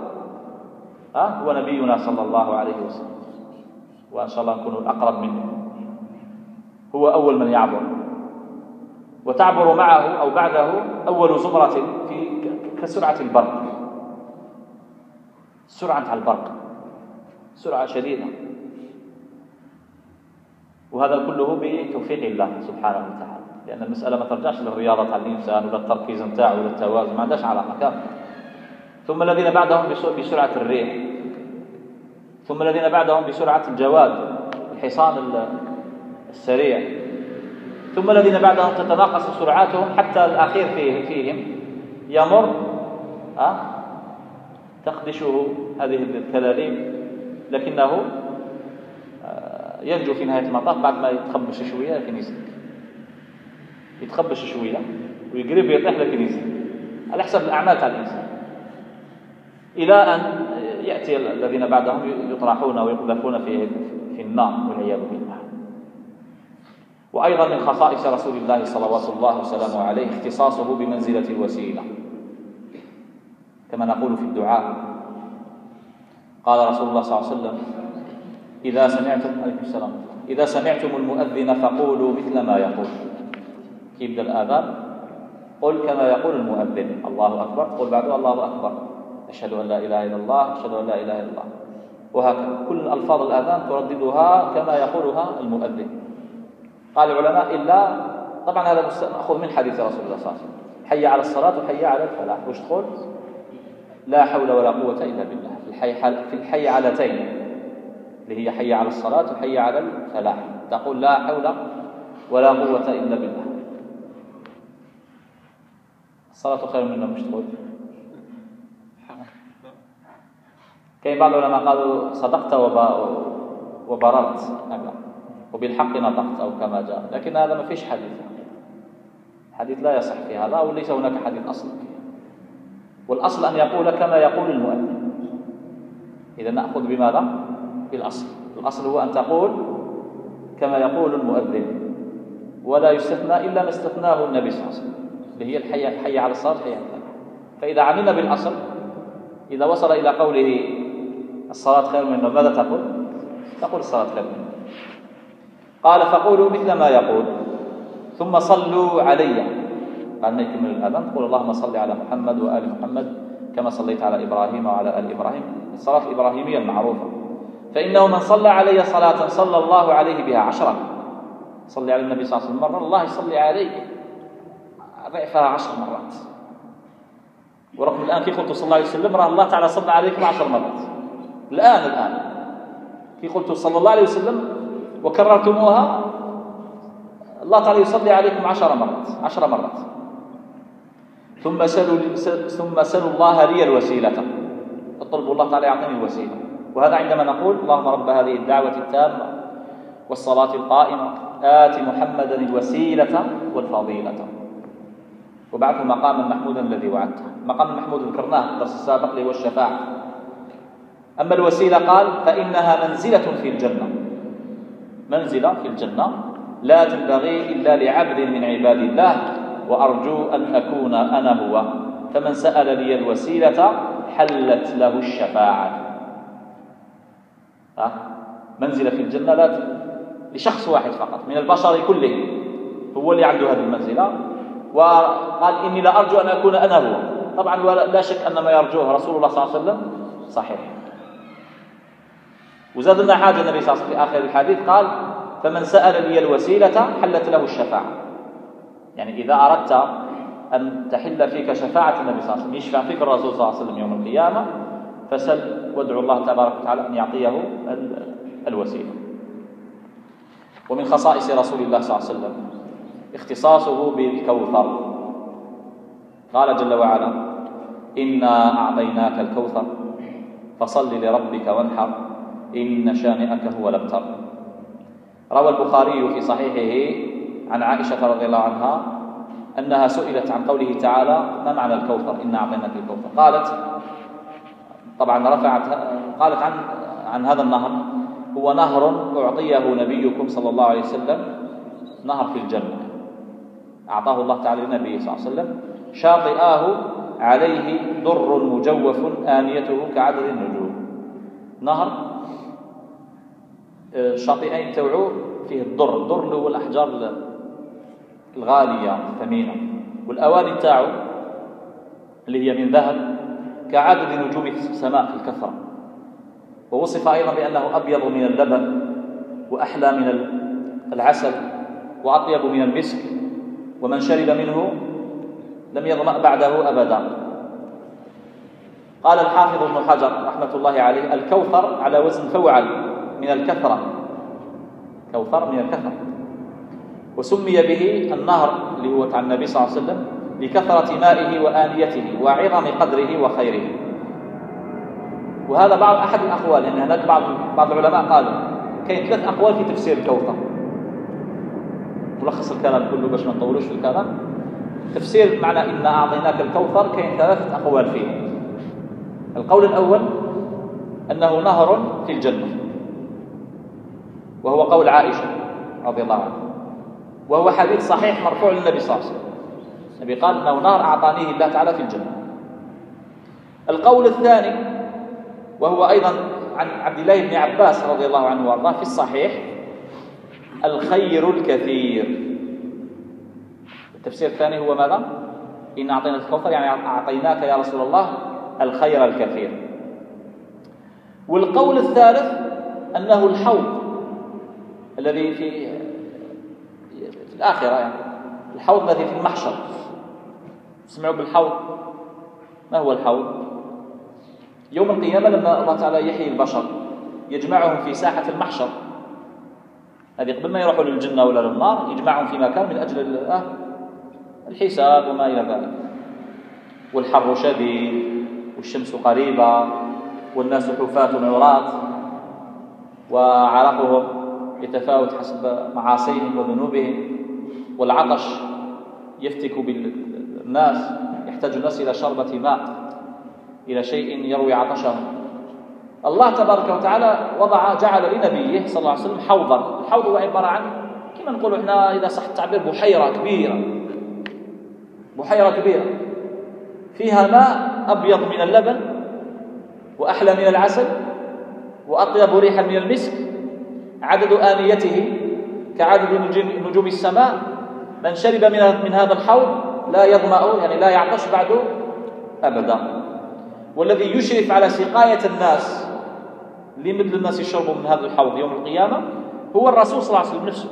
هو نبينا صلى الله عليه وسلم، وإن شاء الله نكون الأقرب منه. هو أول من يعبر، وتعبر معه أو بعده أول زمرة كسرعة البرق، سرعة البرق، سرعة شديدة. وهذا كله بتوفيق الله سبحانه وتعالى، لأن المسألة ما ترجعش للرياضة على الإنسان ولا التركيز نتاعه ولا التوازن، ما عندهاش علاقة كاملة. ثم الذين بعدهم بسرعة الريح، ثم الذين بعدهم بسرعة الجواد الحصان السريع، ثم الذين بعدهم تتناقص سرعاتهم حتى الأخير فيهم يمر تخدشه هذه الكلاليب، لكنه ينجو في نهاية المطاف بعد ما يتخبش شوية لكن يسلك، يتخبش شوية ويقرب يطيح لكن يسلك، على حسب الأعمال تاع الإنسان، إلى أن يأتي الذين بعدهم يطرحون ويقذفون في النار والعياذ بالله. وأيضا من خصائص رسول الله صلوات الله وسلامه عليه اختصاصه بمنزلة الوسيلة، كما نقول في الدعاء. قال رسول الله صلى الله عليه وسلم: إذا سمعتم المؤذن فقولوا مثل ما يقول. يبدأ الآذان قل كما يقول المؤذن: الله أكبر، قل بعده: الله أكبر، أشهد أن لا إله إلا الله، أشهد أن لا إله إلا الله، وهكذا كل ألفاظ الآذان ترددها كما يقولها المؤذن. قال العلماء إلا طبعا هذا مأخوذ من حديث رسول الله صلى الله عليه وسلم: حي على الصلاة وحي على الفلاح. وش تقول؟ لا حول ولا قوة إلا بالله في الحي علتين اللي هي حي على الصلاة وحي على الفلاح، تقول لا حول ولا قوة إلا بالله. الصلاة خير من النوم. مش تقول؟ كاين بعض العلماء قالوا صدقت وبررت وبالحق نطقت أو كما جاء، لكن هذا ما فيش حديث لا يصح في هذا، وليس هناك حديث أصل فيه. والأصل أن يقول كما يقول المؤذن. إذا نأخذ بماذا؟ بالأصل. الأصل هو أن تقول كما يقول المؤذن، ولا يستثنى إلا ما استثناه النبي صلى الله عليه وسلم، اللي هي الحي على الصلاة حي على الفلاح. فإذا عملنا بالأصل، إذا وصل إلى قوله الصلاة خير من النوم، ماذا تقول؟ تقول الصلاة خير من النوم. قال: فقولوا مثل ما يقول ثم صلوا علي. قال ما يكمل الأذان تقول: اللهم صل على محمد وآل محمد كما صليت على إبراهيم وعلى آل إبراهيم، الصلاة الإبراهيمية المعروفة. فإنه من صلى علي صلاة صلى الله عليه بها 10. صلي على النبي صلى الله عليه وسلم مرة، الله يصلي عليك ضعفها 10 مرات. ورغم الآن كي قلت صلى الله عليه وسلم راه الله تعالى صلى عليكم 10 مرات. الآن كي قلت صلى الله عليه وسلم وكررتموها، الله تعالى يصلي عليكم 10 مرات. ثم سلوا الله لي الوسيلة، اطلبوا الله تعالى يعطيني الوسيلة. وهذا عندما نقول: اللهم رب هذه الدعوة التامة والصلاة القائمة آت محمدا الوسيلة والفضيلة وبعثه مقاما محمودا الذي وعدته. مقام المحمود ذكرناه في الدرس السابق اللي هو الشفاعة. أما الوسيلة قال: فإنها منزلة في الجنة، منزلة في الجنة لا تنبغي إلا لعبد من عباد الله، وأرجو أن أكون أنا هو، فمن سأل لي الوسيلة حلت له الشفاعة. منزلة في الجنة لا لشخص واحد فقط من البشر كلهم، هو اللي عنده هذه المنزلة. وقال: إني لا أرجو أن أكون أنا هو. طبعا لا شك أن ما يرجوه رسول الله صلى الله عليه وسلم صحيح. وزاد لنا حاجة النبي صلى الله عليه وسلم في آخر الحديث قال: فمن سأل لي الوسيلة حلت له الشفاعة. يعني إذا أردت أن تحل فيك شفاعة النبي صلى الله عليه وسلم، يشفع فيك الرسول صلى الله عليه وسلم يوم القيامة، فسل وادعو الله تبارك وتعالى أن يعطيه الوسيلة. ومن خصائص رسول الله صلى الله عليه وسلم اختصاصه بالكوثر. قال جل وعلا: إنا أعطيناك الكوثر فصل لربك وانحر إن شانئك هو الأبتر. روى البخاري في صحيحه عن عائشة رضي الله عنها أنها سئلت عن قوله تعالى: ما معنى الكوثر؟ إنا أعطيناك الكوثر. قالت طبعا قالت عن هذا النهر: هو نهر أعطيه نبيكم صلى الله عليه وسلم، نهر في الجنة أعطاه الله تعالى لنبيه صلى الله عليه وسلم، شاطئاه عليه در مجوف آنيته كعدد النجوم. نهر شاطئين توعوه فيه الدر اللي هو الأحجار الغالية الثمينة، والأواني تاعه اللي هي من ذهب كعدد نجوم السماء في الكثرة. ووصف أيضا بأنه أبيض من اللبن وأحلى من العسل وأطيب من المسك، ومن شرب منه لم يظمأ بعده أبدا. قال الحافظ ابن حجر رحمة الله عليه: الكوثر على وزن فوعل من الكثرة، كوثر من الكثرة، وسمي به النهر اللي هو عن النبي صلى الله عليه وسلم لكثرة مائه وآنيته وعظم قدره وخيره. وهذا أحد الأقوال، لأن هناك بعض العلماء قالوا كاين 3 أقوال في تفسير الكوثر. ملخص الكلام كله باش ما نطولوش في الكلام. تفسير معنى إنا أعطيناك الكوثر كاين 3 أقوال فيه. القول الأول أنه نهر في الجنة، وهو قول عائشة رضي الله عنها، وهو حديث صحيح مرفوع للنبي صلى الله عليه وسلم. النبي قال أنه نهر أعطانيه الله تعالى في الجنة. القول الثاني وهو أيضا عن عبد الله بن عباس رضي الله عنه وارضاه في الصحيح: الخير الكثير. التفسير الثاني هو ماذا؟ إن أعطيناك الكوثر يعني أعطيناك يا رسول الله الخير الكثير. والقول الثالث أنه الحوض الذي في الآخرة، يعني الحوض الذي في المحشر. اسمعوا بالحوض. ما هو الحوض؟ يوم القيامة لما الله تعالى يحيي البشر يجمعهم في ساحة المحشر، هذه قبل ما يروحوا للجنة ولا للنار، يجمعهم في مكان من أجل الحساب وما إلى ذلك. والحر شديد والشمس قريبة والناس حفاة عراة وعرقهم يتفاوت حسب معاصيهم وذنوبهم، والعطش يفتك بالناس، يحتاج الناس إلى شربة ماء، إلى شيء يروي عطشهم. الله تبارك وتعالى جعل لنبيه صلى الله عليه وسلم حوضا. الحوض هو عبارة عن كما نقول احنا إذا صح التعبير بحيرة كبيرة فيها ماء أبيض من اللبن وأحلى من العسل وأطيب ريحا من المسك، عدد آنيته كعدد نجوم السماء. من شرب من هذا الحوض لا يظمأ، يعني لا يعطش بعده أبدا. والذي يشرف على سقاية الناس لمثل الناس يشربوا من هذا الحوض يوم القيامة هو الرسول صلى الله عليه وسلم نفسه.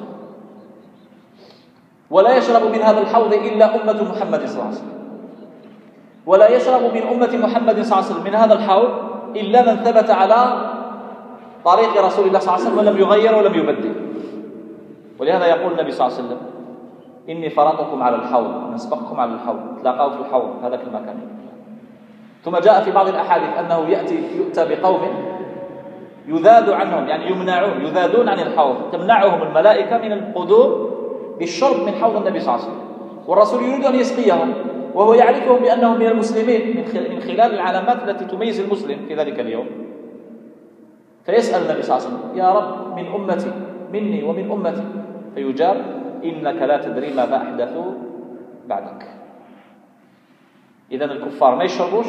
ولا يشرب من هذا الحوض إلا أمة محمد صلى الله عليه وسلم، ولا يشرب من أمة محمد صلى الله عليه وسلم من هذا الحوض إلا من ثبت على طريق رسول الله صلى الله عليه وسلم ولم يغير ولم يبدل. ولهذا يقول النبي صلى الله عليه وسلم: إني فرطكم على الحوض، نسبقكم على الحوض، تلاقوا في الحوض هذاك المكان. ثم جاء في بعض الأحاديث أنه يؤتى بقوم يذاد عنهم، يعني يمنعون، يذادون عن الحوض، تمنعهم الملائكة من القدوم بالشرب من حوض النبي صلى الله عليه وسلم، والرسول يريد أن يسقيهم وهو يعرفهم بأنهم من المسلمين من خلال العلامات التي تميز المسلم في ذلك اليوم. فيسأل النبي صلى الله عليه وسلم: يا رب من أمتي، مني ومن أمتي، فيجاب: إنك لا تدري ماذا أحدثوا بعدك. إذن الكفار ما يشربوش،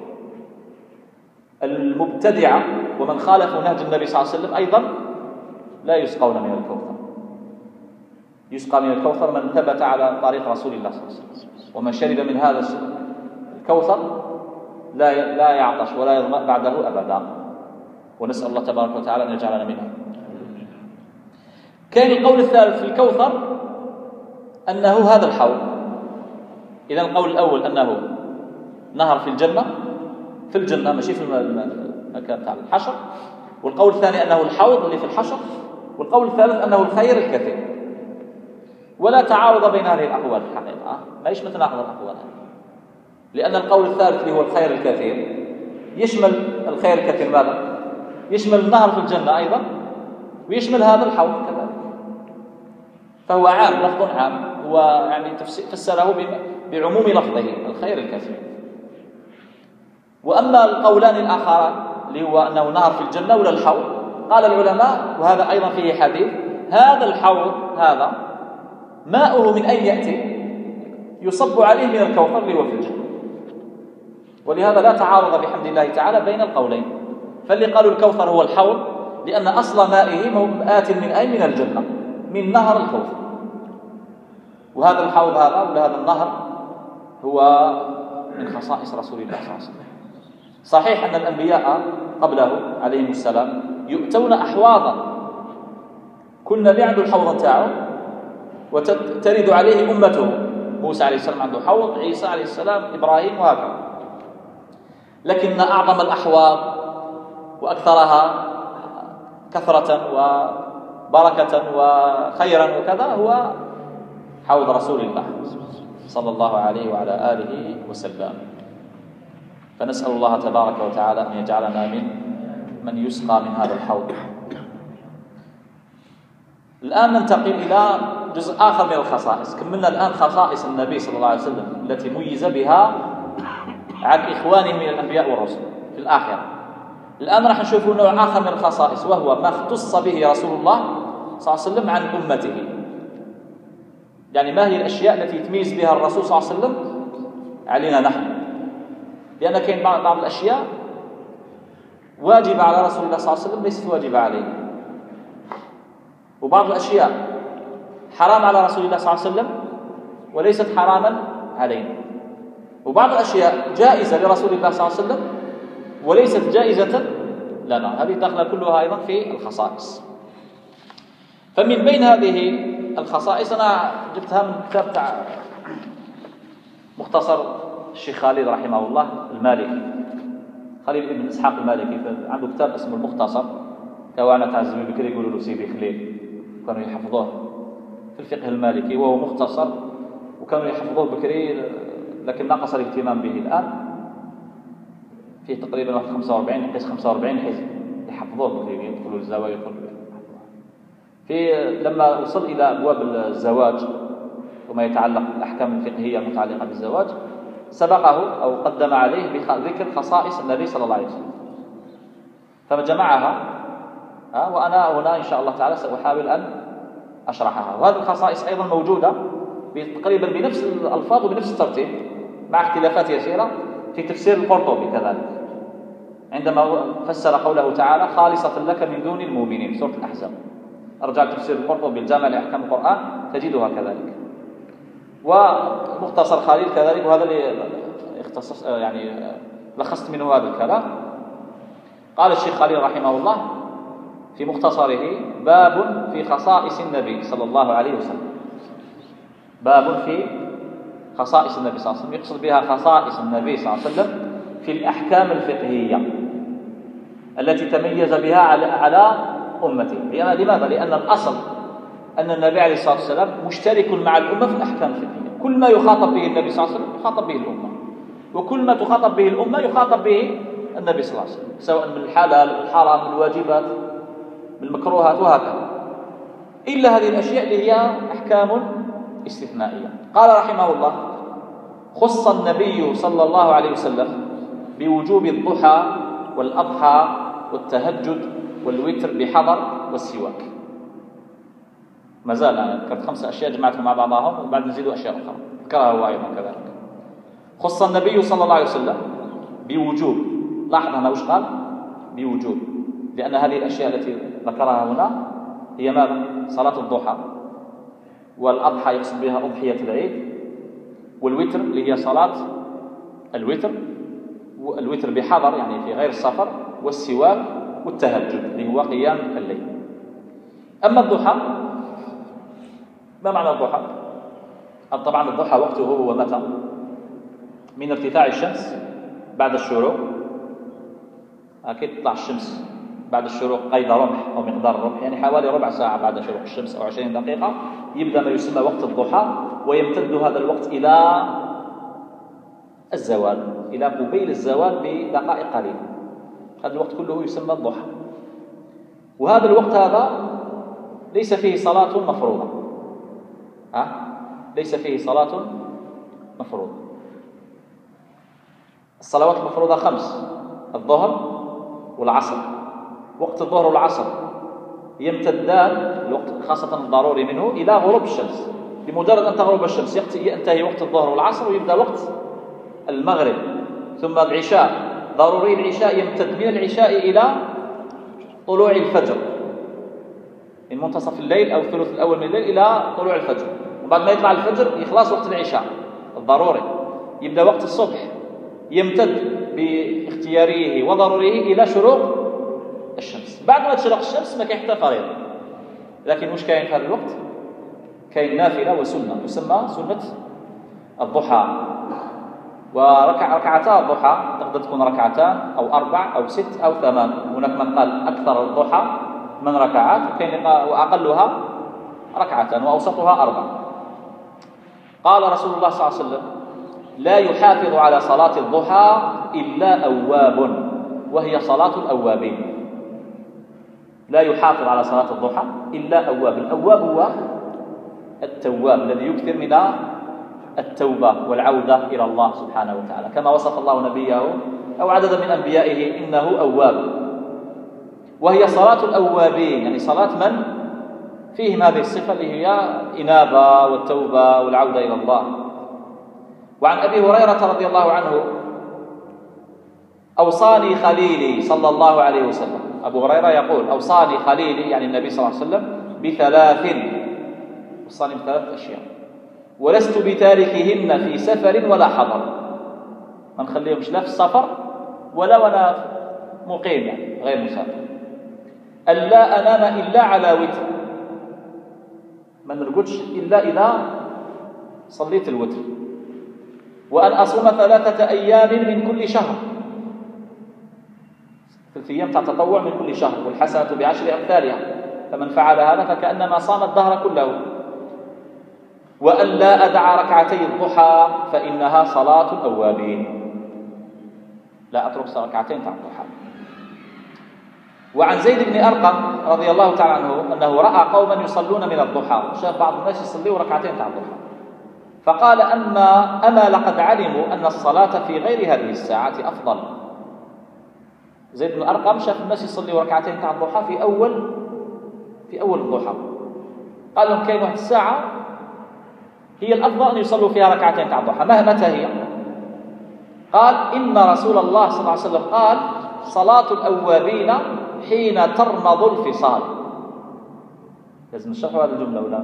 المبتدعة ومن خالفوا نهج النبي صلى الله عليه وسلم أيضا لا يسقون من الكوثر. يسقى من الكوثر من ثبت على طريق رسول الله صلى الله عليه وسلم، ومن شرب من هذا الكوثر لا يعطش ولا يظمأ بعده أبدا. ونسأل الله تبارك وتعالى أن يجعلنا منهم. كان القول الثالث في الكوثر أنه هذا الحوض. إذن القول الأول أنه نهر في الجنة ماشي في المكان تاع الحشر. والقول الثاني أنه الحوض اللي في الحشر. والقول الثالث أنه الخير الكثير. ولا تعارض بين هذه الأقوال في الحقيقة، ما يشمل تناقض الأقوال، لأن القول الثالث اللي هو الخير الكثير يشمل الخير الكثير ماذا؟ يشمل النهر في الجنة أيضا، ويشمل هذا الحوض كذلك. فهو عام، لفظ عام، ويعني فسره بعموم لفظه الخير الكثير. وأما القولان الآخران اللي هو أنه نهر في الجنة ولا الحوض، قال العلماء، وهذا أيضا فيه حديث: هذا الحوض هذا ماؤه من أين يأتي؟ يصب عليه من الكوثر اللي هو في الجنة. ولهذا لا تعارض بحمد الله تعالى بين القولين. فاللي قالوا الكوثر هو الحوض لأن أصل مائه آت من أين؟ من الجنة، من نهر الكوثر. وهذا الحوض هذا ولا هذا النهر هو من خصائص رسول الله صلى الله عليه وسلم. صحيح أن الأنبياء قبله عليهم السلام يؤتون أحواضا، كنا بيعندوا الحوض تاعه وترد عليه أمته. موسى عليه السلام عنده حوض، عيسى عليه السلام، إبراهيم، وهكذا. لكن أعظم الأحواض وأكثرها كثرة وبركة وخيرا وكذا هو حوض رسول الله صلى الله عليه وعلى آله وسلم. فنسأل الله تبارك وتعالى أن يجعلنا من يسقى من هذا الحوض. الآن ننتقل إلى جزء آخر من الخصائص. كملنا الآن خصائص النبي صلى الله عليه وسلم التي ميز بها عن إخوانه من الأنبياء والرسل في الآخرة. الآن راح نشوف نوع آخر من الخصائص، وهو ما اختص به رسول الله صلى الله عليه وسلم عن أمته. يعني ما هي الأشياء التي يتميز بها الرسول صلى الله عليه وسلم علينا نحن، لأن كاين بعض الأشياء واجبة على رسول الله صلى الله عليه وسلم ليست واجبة عليه، وبعض الأشياء حرام على رسول الله صلى الله عليه وسلم وليست حراما علينا، وبعض الأشياء جائزة لرسول الله صلى الله عليه وسلم وليست جائزة لنا. هذه داخلة كلها أيضا في الخصائص. فمن بين هذه الخصائص أنا جبتها من كتاب تاع مختصر الشيخ خالد رحمه الله المالكي، خليل بن إسحاق المالكي، عنده كتاب اسمه المختصر. كوانا تاع الزميل بكري يقولوا له سيدي خليل، كانوا يحفظوه في الفقه المالكي وهو مختصر، وكانوا يحفظوه بكري لكن نقص الاهتمام به. الآن فيه تقريبا 45 نقص 45 حزب يحفظوه بكري، يدخلوا الزواج في لما وصل إلى أبواب الزواج وما يتعلق بالأحكام الفقهية المتعلقة بالزواج سبقه أو قدم عليه بذكر خصائص النبي صلى الله عليه وسلم، فجمعها وأنا هنا إن شاء الله تعالى سأحاول أن أشرحها. وهذه الخصائص أيضا موجودة تقريبا بنفس الألفاظ وبنفس الترتيب مع اختلافات يسيرة في تفسير القرطبي كذلك، عندما فسر قوله تعالى خالصة لك من دون المؤمنين سورة الأحزاب. أرجع تفسير القرطبي بالجامع لأحكام القرآن تجدها كذلك، ومختصر خليل كذلك، وهذا اللي اختصص يعني لخصت منه هذا الكلام. قال الشيخ خليل رحمه الله في مختصره: باب في خصائص النبي صلى الله عليه وسلم. باب في خصائص النبي صلى الله عليه وسلم، يقصد بها خصائص النبي صلى الله عليه وسلم في الأحكام الفقهية التي تميز بها على أمته. لماذا؟ لأن الأصل أن النبي عليه الصلاة والسلام مشترك مع الأمة في الأحكام الفقهية. كل ما يخاطب به النبي صلى الله عليه وسلم يخاطب به الأمة، وكل ما تخاطب به الأمة يخاطب به النبي صلى الله عليه وسلم، سواء من الحلال من الحرام من الواجبات من المكروهات وهكذا، إلا هذه الأشياء اللي هي أحكام استثنائية. قال رحمه الله: خص النبي صلى الله عليه وسلم بوجوب الضحى والأضحى والتهجد والوتر بحضر والسواك. ما زال أنا ذكرت 5 أشياء جمعتهم مع بعضهم وبعد نزيدوا أشياء أخرى ذكرها هو أيضا كذلك. خص النبي صلى الله عليه وسلم بوجوب، لاحظ هنا وش قال؟ بوجوب، لأن هذه الأشياء التي ذكرها هنا هي ماذا؟ صلاة الضحى، والأضحى يقصد بها أضحية العيد، والوتر اللي هي صلاة الوتر، والوتر بحضر يعني في غير السفر، والسواك والتهجد اللي هو قيام الليل. أما الضحى، ما معنى الضحى؟ طبعا الضحى وقته هو متى؟ من ارتفاع الشمس بعد الشروق، أكيد تطلع الشمس بعد الشروق قيد رمح أو مقدار الرمح، يعني حوالي ربع ساعة بعد شروق الشمس أو 20 دقيقة يبدأ ما يسمى وقت الضحى، ويمتد هذا الوقت إلى الزوال، إلى قبيل الزوال بدقائق قليلة. هذا الوقت كله يسمى الضحى. وهذا الوقت هذا ليس فيه صلاة مفروضة، ليس فيه صلاة مفروضة. الصلوات المفروضة 5: الظهر والعصر. وقت الظهر والعصر يمتدان الوقت خاصة الضروري منه إلى غروب الشمس. بمجرد أن تغرب الشمس ينتهي وقت الظهر والعصر ويبدأ وقت المغرب، ثم العشاء. ضروري العشاء يمتد من العشاء إلى طلوع الفجر، من منتصف الليل أو الثلث الأول من الليل إلى طلوع الفجر، وبعد ما يطلع الفجر يخلص وقت العشاء الضروري، يبدأ وقت الصبح يمتد باختياره وضروريه إلى شروق الشمس. بعد ما تشرق الشمس ما كاين حتى فريضة، لكن واش كاين في هذا الوقت؟ كاين نافلة وسنة تسمى سنة الضحى. وركعتا الضحى تقدر تكون ركعتان أو 4 أو 6 أو 8. هناك من قال أكثر الضحى من ركعات، وكاين وأقلها ركعتان وأوسطها 4. قال رسول الله صلى الله عليه وسلم: لا يحافظ على صلاة الضحى إلا أواب، وهي صلاة الأوابين. لا يحافظ على صلاة الضحى إلا أواب. الأواب هو التواب الذي يكثر من التوبة والعودة إلى الله سبحانه وتعالى، كما وصف الله نبيه أو عدد من أنبيائه إنه أواب. وهي صلاة الأوابين، يعني صلاة من فيهم هذه الصفة اللي هي إنابة والتوبة والعودة إلى الله. وعن أبي هريرة رضي الله عنه: أوصاني خليلي صلى الله عليه وسلم. أبو هريرة يقول: أوصاني خليلي، يعني النبي صلى الله عليه وسلم، ب3، وصاني ب3 أشياء ولست بتاركهن في سفر ولا حضر. ما نخليهمش لا في السفر ولا وأنا مقيم، يعني غير مسافر. ألا أنام إلا على وتر، ما نرقدش إلا إذا صليت الوتر. وأن أصوم 3 أيام من كل شهر، 3 أيام تاع تطوع من كل شهر، والحسنة ب10 أمثالها، فمن فعل هذا فكأنما صام الدهر كله. وأن لا أدع ركعتي الضحى فإنها صلاة الأوابين، لا أترك ركعتين تاع الضحى. وعن زيد بن أرقم رضي الله تعالى عنه أنه رأى قوما يصلون من الضحى، شاف بعض الناس يصلوا ركعتين تاع الضحى، فقال: أما لقد علموا أن الصلاة في غير هذه الساعة أفضل. زيد بن أرقم شاف الناس يصلوا ركعتين تاع الضحى في أول الضحى، قال لهم: كاين واحد الساعة هي الأفضل أن يصلوا فيها ركعتين تاع الضحى. متى هي؟ قال: إن رسول الله صلى الله عليه وسلم قال: صلاة الأوابين حين ترمض الفصال. لازم نشرحوا هذه الجملة ولا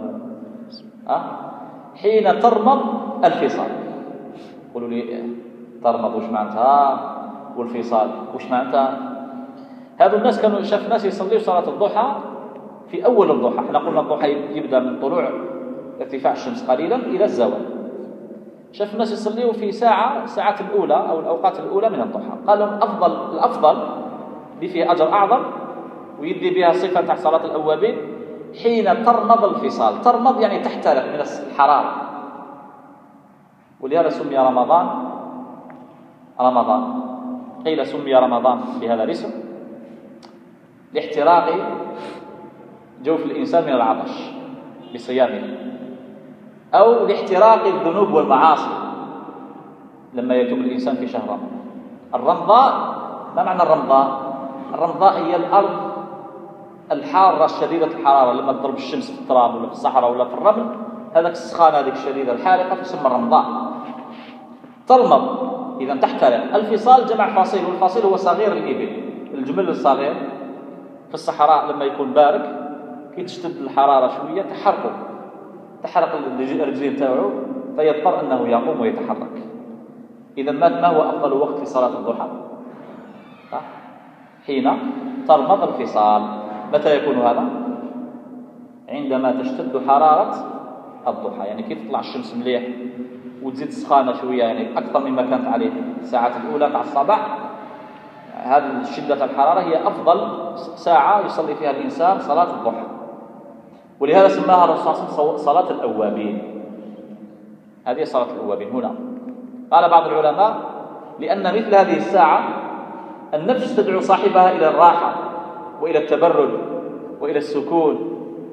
حين ترمض الفصال. قولوا لي ترمض وش معناتها، والفصال وش معناتها؟ هذو الناس كانوا شاف ناس يصلوا صلاة الضحى في أول الضحى. احنا قلنا الضحى يبدأ من طلوع ارتفاع الشمس قليلا إلى الزوال. شاف الناس يصلوا في الساعات الأولى أو الأوقات الأولى من الضحى. قال لهم الأفضل اللي فيه أجر أعظم ويدي بها صفة تحت صلاة الأوابين حين ترمض الفصال. ترمض يعني تحترق من الحرارة، ولهذا سمي رمضان. قيل سمي رمضان بهذا الاسم لاحتراق جوف الإنسان من العطش بصيامه، أو لاحتراق الذنوب والمعاصي لما يتوب الإنسان في شهر رمضان. الرمضاء، ما معنى الرمضاء؟ الرمضاء هي الأرض الحارة الشديدة الحرارة، لما تضرب الشمس في التراب ولا في الصحراء ولا في الرمل، هذاك السخانة هذيك الشديدة الحارقة تسمى الرمضاء. ترمض إذا تحترق. الفصال جمع فصيل، والفصيل هو صغير الإبل، الجمل الصغير في الصحراء لما يكون بارد كي تشتد الحرارة شوية تحرق الرجلين تاعو، فيضطر أنه يقوم ويتحرك. إذا ما هو أفضل وقت لصلاة الضحى؟ حين ترمض الفصال. متى يكون هذا؟ عندما تشتد حرارة الضحى، يعني كي تطلع الشمس مليح وتزيد سخانة شوية، يعني أكثر مما كانت عليه الساعات الأولى تاع الصباح. هذه شدة الحرارة هي أفضل ساعة يصلي فيها الإنسان صلاة الضحى، ولهذا سماها الرسول صلى الله عليه وسلم صلاة الأوابين. هذه صلاة الأوابين. هنا قال بعض العلماء: لأن مثل هذه الساعة النفس تدعو صاحبها إلى الراحة وإلى التبرد وإلى السكون.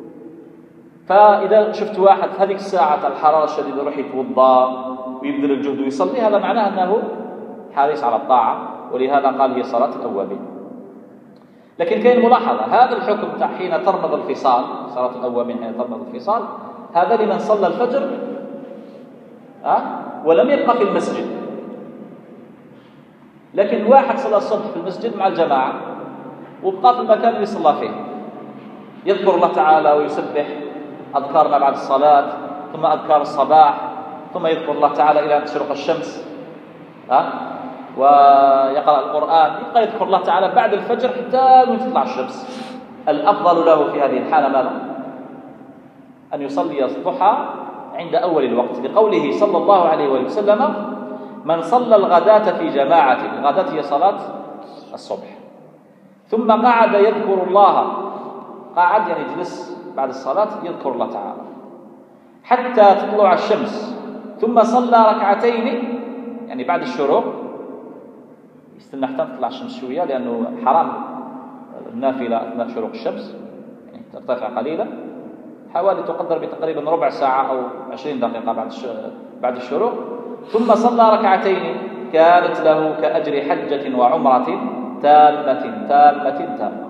فإذا شفت واحد في هذه الساعة الحرارة الشديدة يروح يتوضا ويبذل الجهد ويصلي، هذا معناه أنه حريص على الطاعة، ولهذا قال هي صلاة الأوابين. لكن كاين ملاحظة، هذا الحكم تاع حين ترمض الفصال، صلاة الأوابين حين ترمض الفصال، هذا لمن صلى الفجر ولم يبقى في المسجد. لكن واحد صلى الصبح في المسجد مع الجماعة وبقى في المكان اللي صلى فيه، يذكر الله تعالى ويسبح أذكار ما بعد الصلاة، ثم أذكار الصباح، ثم يذكر الله تعالى إلى أن تشرق الشمس، ويقرأ القرآن، يبقى يذكر الله تعالى بعد الفجر حتى تطلع الشمس. الأفضل له في هذه الحالة ماذا؟ أن يصلي الضحى عند أول الوقت، لقوله صلى الله عليه وسلم: من صلى الغداة في جماعة، الغداة هي صلاة الصبح، ثم قعد يذكر الله، قعد يعني يجلس بعد الصلاة يذكر الله تعالى حتى تطلع الشمس، ثم صلى ركعتين يعني بعد الشروق، يستنى حتى تطلع الشمس شوية لأنه حرام النافلة أثناء شروق الشمس، يعني ترتفع قليلا، حوالي تقدر بتقريبا ربع ساعة أو 20 دقيقة بعد الشروق، ثم صلى ركعتين كانت له كأجر حجة وعمرة تامة تامة تامة.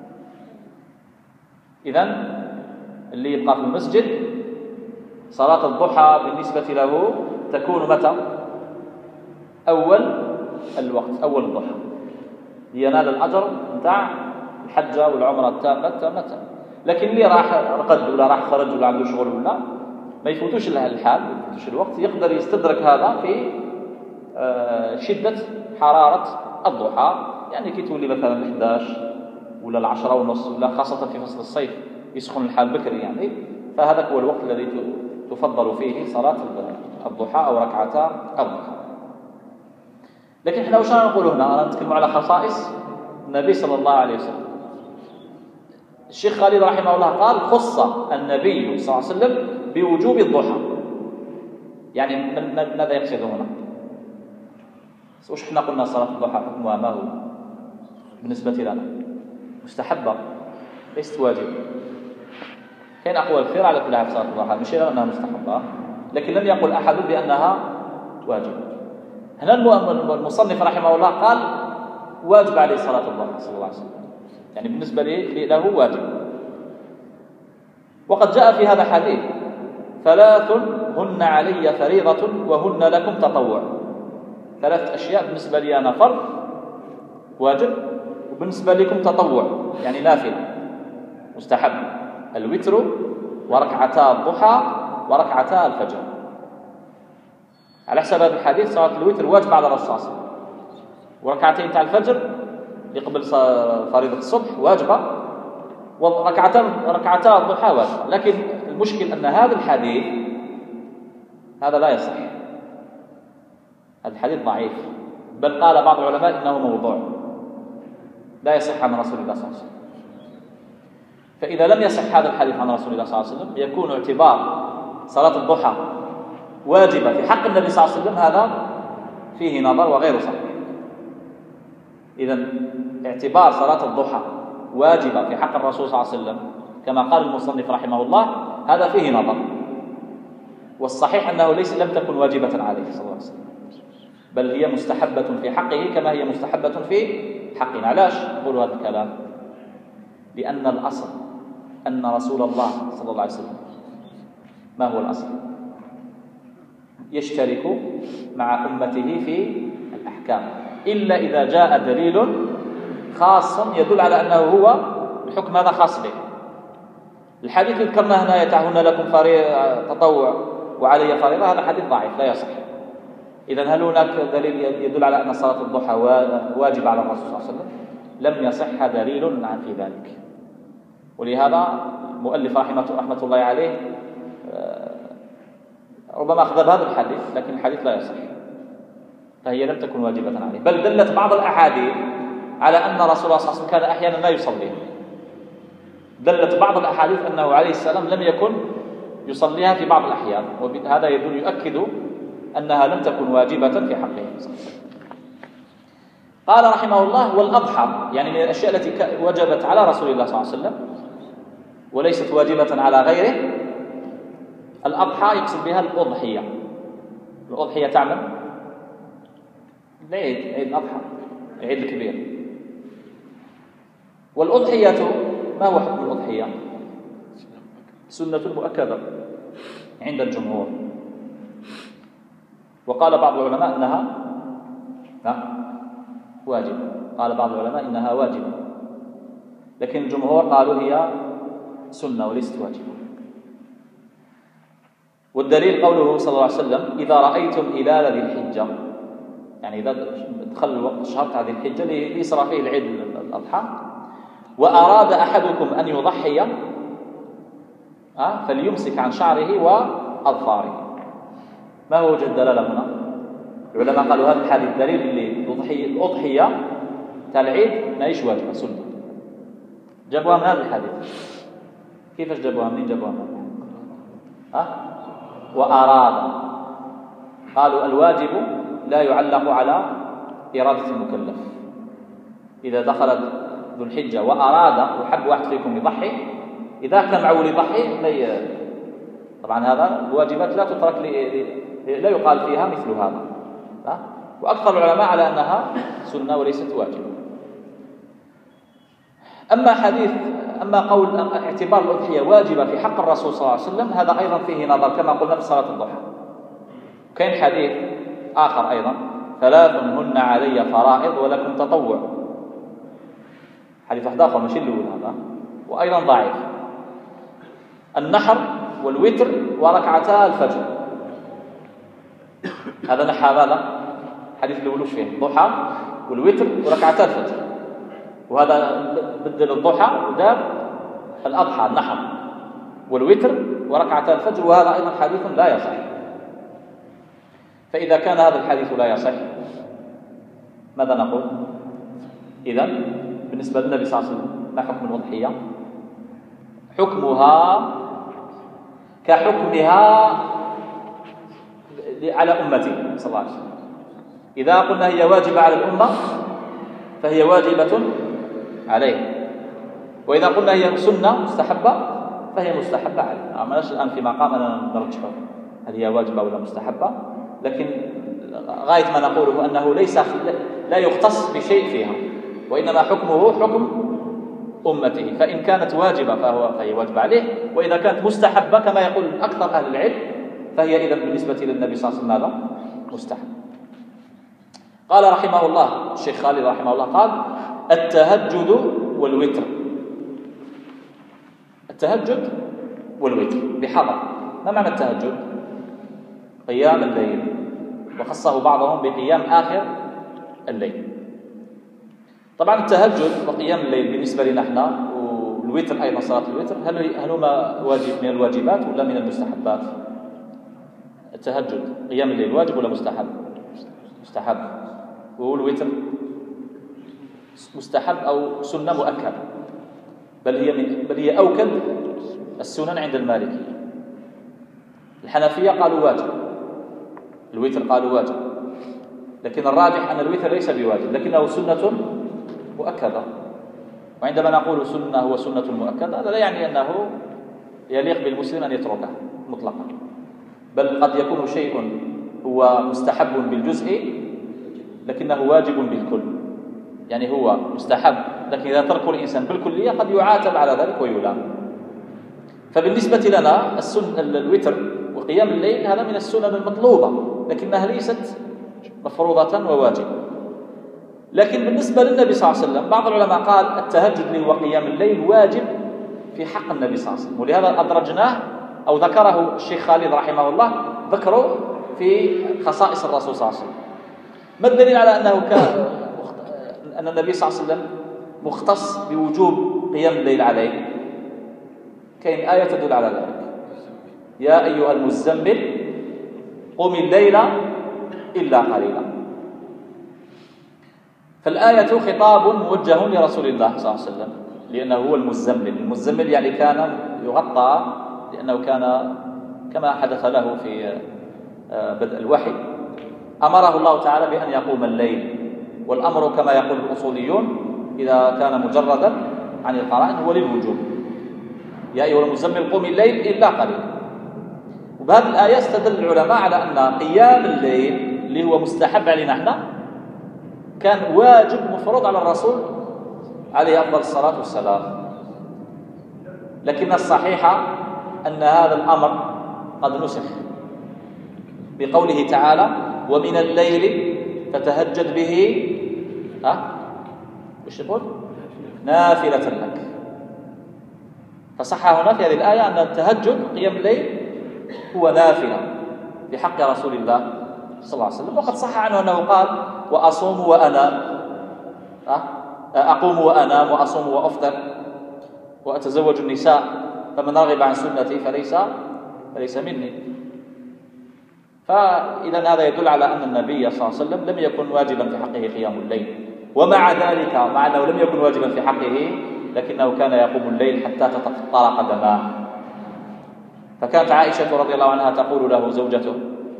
إذن اللي يبقى في المسجد صلاة الضحى بالنسبة له تكون متى؟ أول الوقت، أول الضحى، لينال الأجر متاع الحجة والعمرة التامة. لكن اللي راح رقد ولا راح خرج ولا عنده شغل ولا ما يفوتوش الحال، ما يفوتوش الوقت، يقدر يستدرك هذا في شدة حرارة الضحى، يعني كي تولي مثلا 11 ولا 10:30 ولا خاصة في فصل الصيف يسخن الحال بكري يعني، فهذا هو الوقت الذي تفضل فيه صلاة الضحى أو ركعتا الضحى. لكن احنا وش نقول هنا؟ نتكلم على خصائص النبي صلى الله عليه وسلم. الشيخ خالد رحمه الله قال: خص النبي صلى الله عليه وسلم بوجوب الضحى. يعني ماذا يقصد هنا؟ وش احنا قلنا صلاة الضحى حكمها ما هو بالنسبة لنا؟ مستحبة ليست واجبة. كاين أقوال كثيرة على كل صلاة الضحى، مش أنها مستحبة، لكن لم يقل أحد بأنها واجبة. هنا المصنف رحمه الله قال واجب عليه صلاة الضحى صلى الله عليه وسلم، يعني بالنسبة له واجب. وقد جاء في هذا حديث: 3 هن علي فريضة وهن لكم تطوع. 3 أشياء بالنسبة لي أنا فرض واجب، وبالنسبة لكم تطوع يعني نافلة مستحب: الوتر وركعتا الضحى وركعتا الفجر. على حسب هذا الحديث صلاة الوتر واجب على الرسول صلى الله عليه وسلم، وركعتين تاع الفجر لقبل فريضة الصبح واجبة، وركعتا الضحى واجبة. لكن المشكل أن هذا الحديث هذا لا يصح، هذا الحديث ضعيف، بل قال بعض العلماء إنه موضوع لا يصح عن رسول الله صلى الله عليه وسلم. فإذا لم يصح هذا الحديث عن رسول الله صلى الله عليه وسلم يكون اعتبار صلاة الضحى واجبة في حق النبي صلى الله عليه وسلم هذا فيه نظر وغير صحيح. إذن اعتبار صلاة الضحى واجبة في حق الرسول صلى الله عليه وسلم كما قال المصنف رحمه الله هذا فيه نظر، والصحيح أنه لم تكن واجبة عليه صلى الله عليه وسلم، بل هي مستحبة في حقه كما هي مستحبة في حقنا. علاش نقول هذا الكلام؟ لأن الأصل أن رسول الله صلى الله عليه وسلم ما هو الأصل؟ يشترك مع أمته في الأحكام، إلا إذا جاء دليل خاص يدل على أنه هو الحكم هذا خاص به. الحديث ذكرنا هنا: يتعهن لكم تطوع وعلي فريضة، هذا حديث ضعيف لا يصح. إذن هل هناك دليل يدل على أن صلاة الضحى واجب على الرسول صلى الله عليه وسلم؟ لم يصح دليل عن في ذلك. ولهذا المؤلف رحمة الله عليه ربما أخذ بهذا الحديث، لكن الحديث لا يصح، فهي لم تكن واجبة عليه. بل دلت بعض الأحاديث على أن رسول الله صلى الله عليه وسلم كان أحيانا لا يصليها. دلت بعض الأحاديث أنه عليه السلام لم يكن يصليها في بعض الأحيان، وهذا يؤكد أنها لم تكن واجبة في حقه. قال رحمه الله: والأضحى يعني من الأشياء التي وجبت على رسول الله صلى الله عليه وسلم وليست واجبة على غيره. الأضحى يقصد بها الأضحية. الأضحية تعمل العيد، عيد الأضحى، العيد الكبير. والأضحية ما هو حكم الأضحية؟ سنة مؤكدة عند الجمهور، وقال بعض العلماء إنها واجبة. قال بعض العلماء إنها واجبة، لكن الجمهور قالوا هي سنة وليست واجبة. والدليل قوله صلى الله عليه وسلم: إذا رأيتم هلال ذي الحجة، يعني إذا دخل الوقت شهر تاع ذي الحجة ليصرى فيه العيد الأضحى، وأراد أحدكم أن يضحي فليمسك عن شعره وأظفاره. ما هو وجه الدلالة هنا؟ العلماء قالوا هذا الحديث دليل اللي الأضحية تاع العيد ماهيش واجبة، سنة. جابوها من هذا الحديث. كيفاش جابوها؟ منين جابوها؟ وأراد، قالوا الواجب لا يعلق على إرادة المكلف. إذا دخلت ذو الحجة وأراد وحب واحد فيكم يضحي، إذا كان معول يضحي طبعا هذا الواجبات لا تترك لا يقال فيها مثل هذا. وأكثر العلماء على أنها سنة وليست واجبة. أما قول اعتبار الأضحية واجبة في حق الرسول صلى الله عليه وسلم، هذا أيضا فيه نظر كما قلنا في صلاة الضحى. كاين حديث آخر أيضا: 3 هن علي فرائض ولكم تطوع. حديث واحد آخر ماشي الأول هذا، وأيضا ضعيف: النحر والوتر وركعتا الفجر. هذا نحى ماذا؟ حديث الأول وش فيه؟ الضحى والوتر وركعتا الفجر. وهذا بدل الضحى ودار الأضحى النحر والوتر وركعتا الفجر، وهذا أيضا حديث لا يصح. فإذا كان هذا الحديث لا يصح، ماذا نقول؟ إذن بالنسبة للنبي صلى الله عليه وسلم ما حكم الأضحية؟ حكمها كحكمها على أمته صلى الله عليه وسلم. إذا قلنا هي واجبة على الأمة فهي واجبة عليه، وإذا قلنا هي سنة مستحبة فهي مستحبة عليه. ما الآن في مقام أنا نرجحه هل هي واجبة ولا مستحبة، لكن غاية ما نقوله أنه لا يختص بشيء فيها، وإنما حكمه حكم أمته. فإن كانت واجبة فهي واجبة عليه، وإذا كانت مستحبة كما يقول أكثر أهل العلم فهي إذا بالنسبة للنبي صلى الله عليه وسلم مستحب. قال رحمه الله الشيخ خالد رحمه الله قال: التهجد والوتر. التهجد والوتر بحضر. ما معنى التهجد؟ قيام الليل، وخصه بعضهم بقيام آخر الليل. طبعا التهجد وقيام الليل بالنسبة لنا احنا، والوتر أيضا صلاة الوتر، هل هما واجب من الواجبات ولا من المستحبات؟ التهجد قيام الليل واجب ولا مستحب؟ مستحب. والوتر مستحب أو سنة مؤكدة، بل هي أوكد السنن عند المالكية. الحنفية قالوا واجب، الوتر قالوا واجب، لكن الراجح أن الوتر ليس بواجب لكنه سنة مؤكدة. وعندما نقول سنة هو سنة مؤكدة، هذا لا يعني أنه يليق بالمسلم أن يتركه مطلقا، بل قد يكون شيء هو مستحب بالجزء لكنه واجب بالكل. يعني هو مستحب لكن إذا تركه الإنسان بالكلية قد يعاتب على ذلك ويلام. فبالنسبة لنا الوتر وقيام الليل هذا من السنن المطلوبة لكنها ليست مفروضة وواجبة. لكن بالنسبة للنبي صلى الله عليه وسلم بعض العلماء قال التهجد وقيام الليل واجب في حق النبي صلى الله عليه وسلم، ولهذا أدرجناه أو ذكره الشيخ خالد رحمه الله، ذكره في خصائص الرسول صلى الله عليه وسلم. ما الدليل على أن النبي صلى الله عليه وسلم مختص بوجوب قيام الليل عليه؟ كاين آية تدل على ذلك: يا أيها المزمل قم الليل إلا قليلا. فالآية خطاب موجه لرسول الله صلى الله عليه وسلم لأنه هو المزمل يعني كان يغطى، لأنه كان كما حدث له في بدء الوحي أمره الله تعالى بأن يقوم الليل، والأمر كما يقول الأصوليون إذا كان مجردا عن القرائن هو للوجوب: يا أيها المزمل قم الليل إلا قليلا. وبهذه الآية استدل العلماء على أن قيام الليل اللي هو مستحب علينا احنا كان واجب مفروض على الرسول عليه أفضل الصلاة والسلام. لكن الصحيح أن هذا الأمر قد نسخ بقوله تعالى: ومن الليل فتهجد به وش يقول؟ نافلة لك. فصح هنا في هذه الآية أن التهجد قيام الليل هو نافلة في حق رسول الله صلى الله عليه وسلم. وقد صح عنه أنه قال وأصوم وأنام، أقوم وأنام وأصوم وأفطر وأتزوج النساء، فمن رغب عن سنتي فليس مني. فإذا هذا يدل على أن النبي صلى الله عليه وسلم لم يكن واجبا في حقه قيام الليل، ومع ذلك مع أنه لم يكن واجبا في حقه لكنه كان يقوم الليل حتى تتفطر قدماه. فكانت عائشة رضي الله عنها تقول له زوجته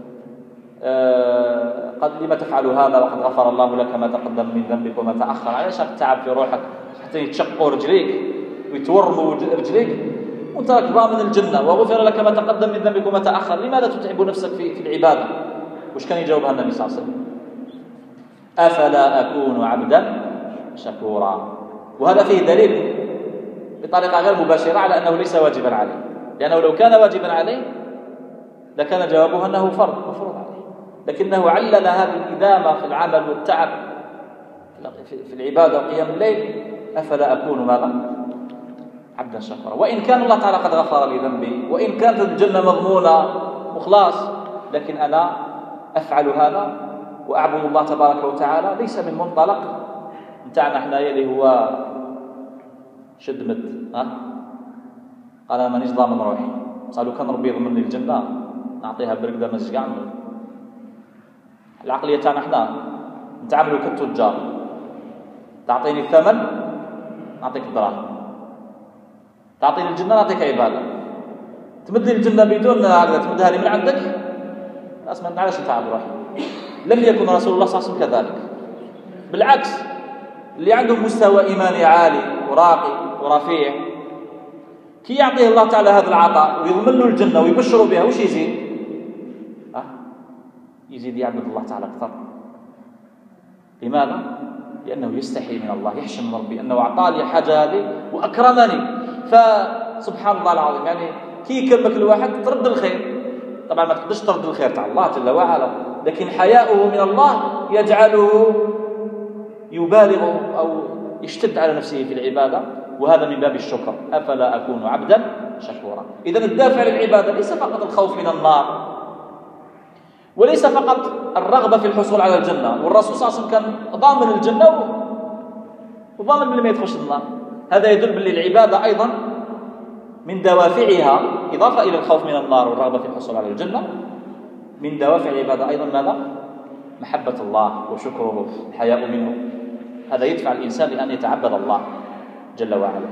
قد لما تفعل هذا وقد غفر الله لك ما تقدم من ذنبك وما تأخر، علاش تتعب في روحك حتى يتشقوا رجليك ويتورموا رجليك وانت راك ضامن الجنة وغفر لك ما تقدم من ذنبك وما تأخر، لماذا تتعب نفسك في العبادة؟ وش كان يجاوبها النبي صلى الله عليه وسلم؟ أفلا أكون عبدا شكورا. وهذا فيه دليل بطريقة غير مباشرة على أنه ليس واجبا عليه، لأنه لو كان واجبا عليه لكان جوابه أنه مفروض عليه، لكنه علل هذه الإدامة في العمل والتعب في العبادة وقيام الليل أفلا أكون ماذا؟ عبدا شكورا. وإن كان الله تعالى قد غفر لي ذنبي وإن كانت الجنة مضمونة وخلاص، لكن أنا أفعل هذا وأعبد الله تبارك وتعالى ليس من منطلق نتاعنا احنا اللي هو شد مد. قال أنا مانيش ضامن روحي، قالوا كان ربي يضمن لي الجنة نعطيها برقدة مزقع. العقلية تاعنا احنا نتعاملوا كالتجار، تعطيني الثمن نعطيك الدراهم، تعطيني الجنة نعطيك عبادة. تمد لي الجنة بدون عقدة تمدها لي من عندك، لا ما نعرفش نتعب روحي. لم يكن رسول الله صلى الله عليه وسلم كذلك، بالعكس اللي عندهم مستوى إيماني عالي وراقي ورفيع كي يعطيه الله تعالى هذا العطاء ويضمن له الجنة ويبشروا بها وش يزيد؟ يزيد يعبد الله تعالى أكثر. لماذا؟ لأنه يستحي من الله، يحشم من ربي أنه أعطى لي حاجة هذه وأكرمني. فسبحان الله العظيم، يعني كي يكرمك الواحد ترد الخير. طبعا ما تقدرش ترد الخير تاع الله جل وعلا، لكن حياؤه من الله يجعله يبالغ أو يشتد على نفسه في العبادة، وهذا من باب الشكر. أفلا أكون عبدا شكورا. إذن الدافع للعبادة ليس فقط الخوف من النار، وليس فقط الرغبة في الحصول على الجنة، والرسول صلى الله عليه وسلم كان ضامن الجنة وضامن من ما يدخلش النار. هذا يدل بأن العبادة أيضا من دوافعها إضافة إلى الخوف من النار والرغبة في الحصول على الجنة، من دوافع العبادة أيضا ماذا؟ محبة الله وشكره، الحياء منه. هذا يدفع الإنسان لأن يتعبد الله جل وعلا.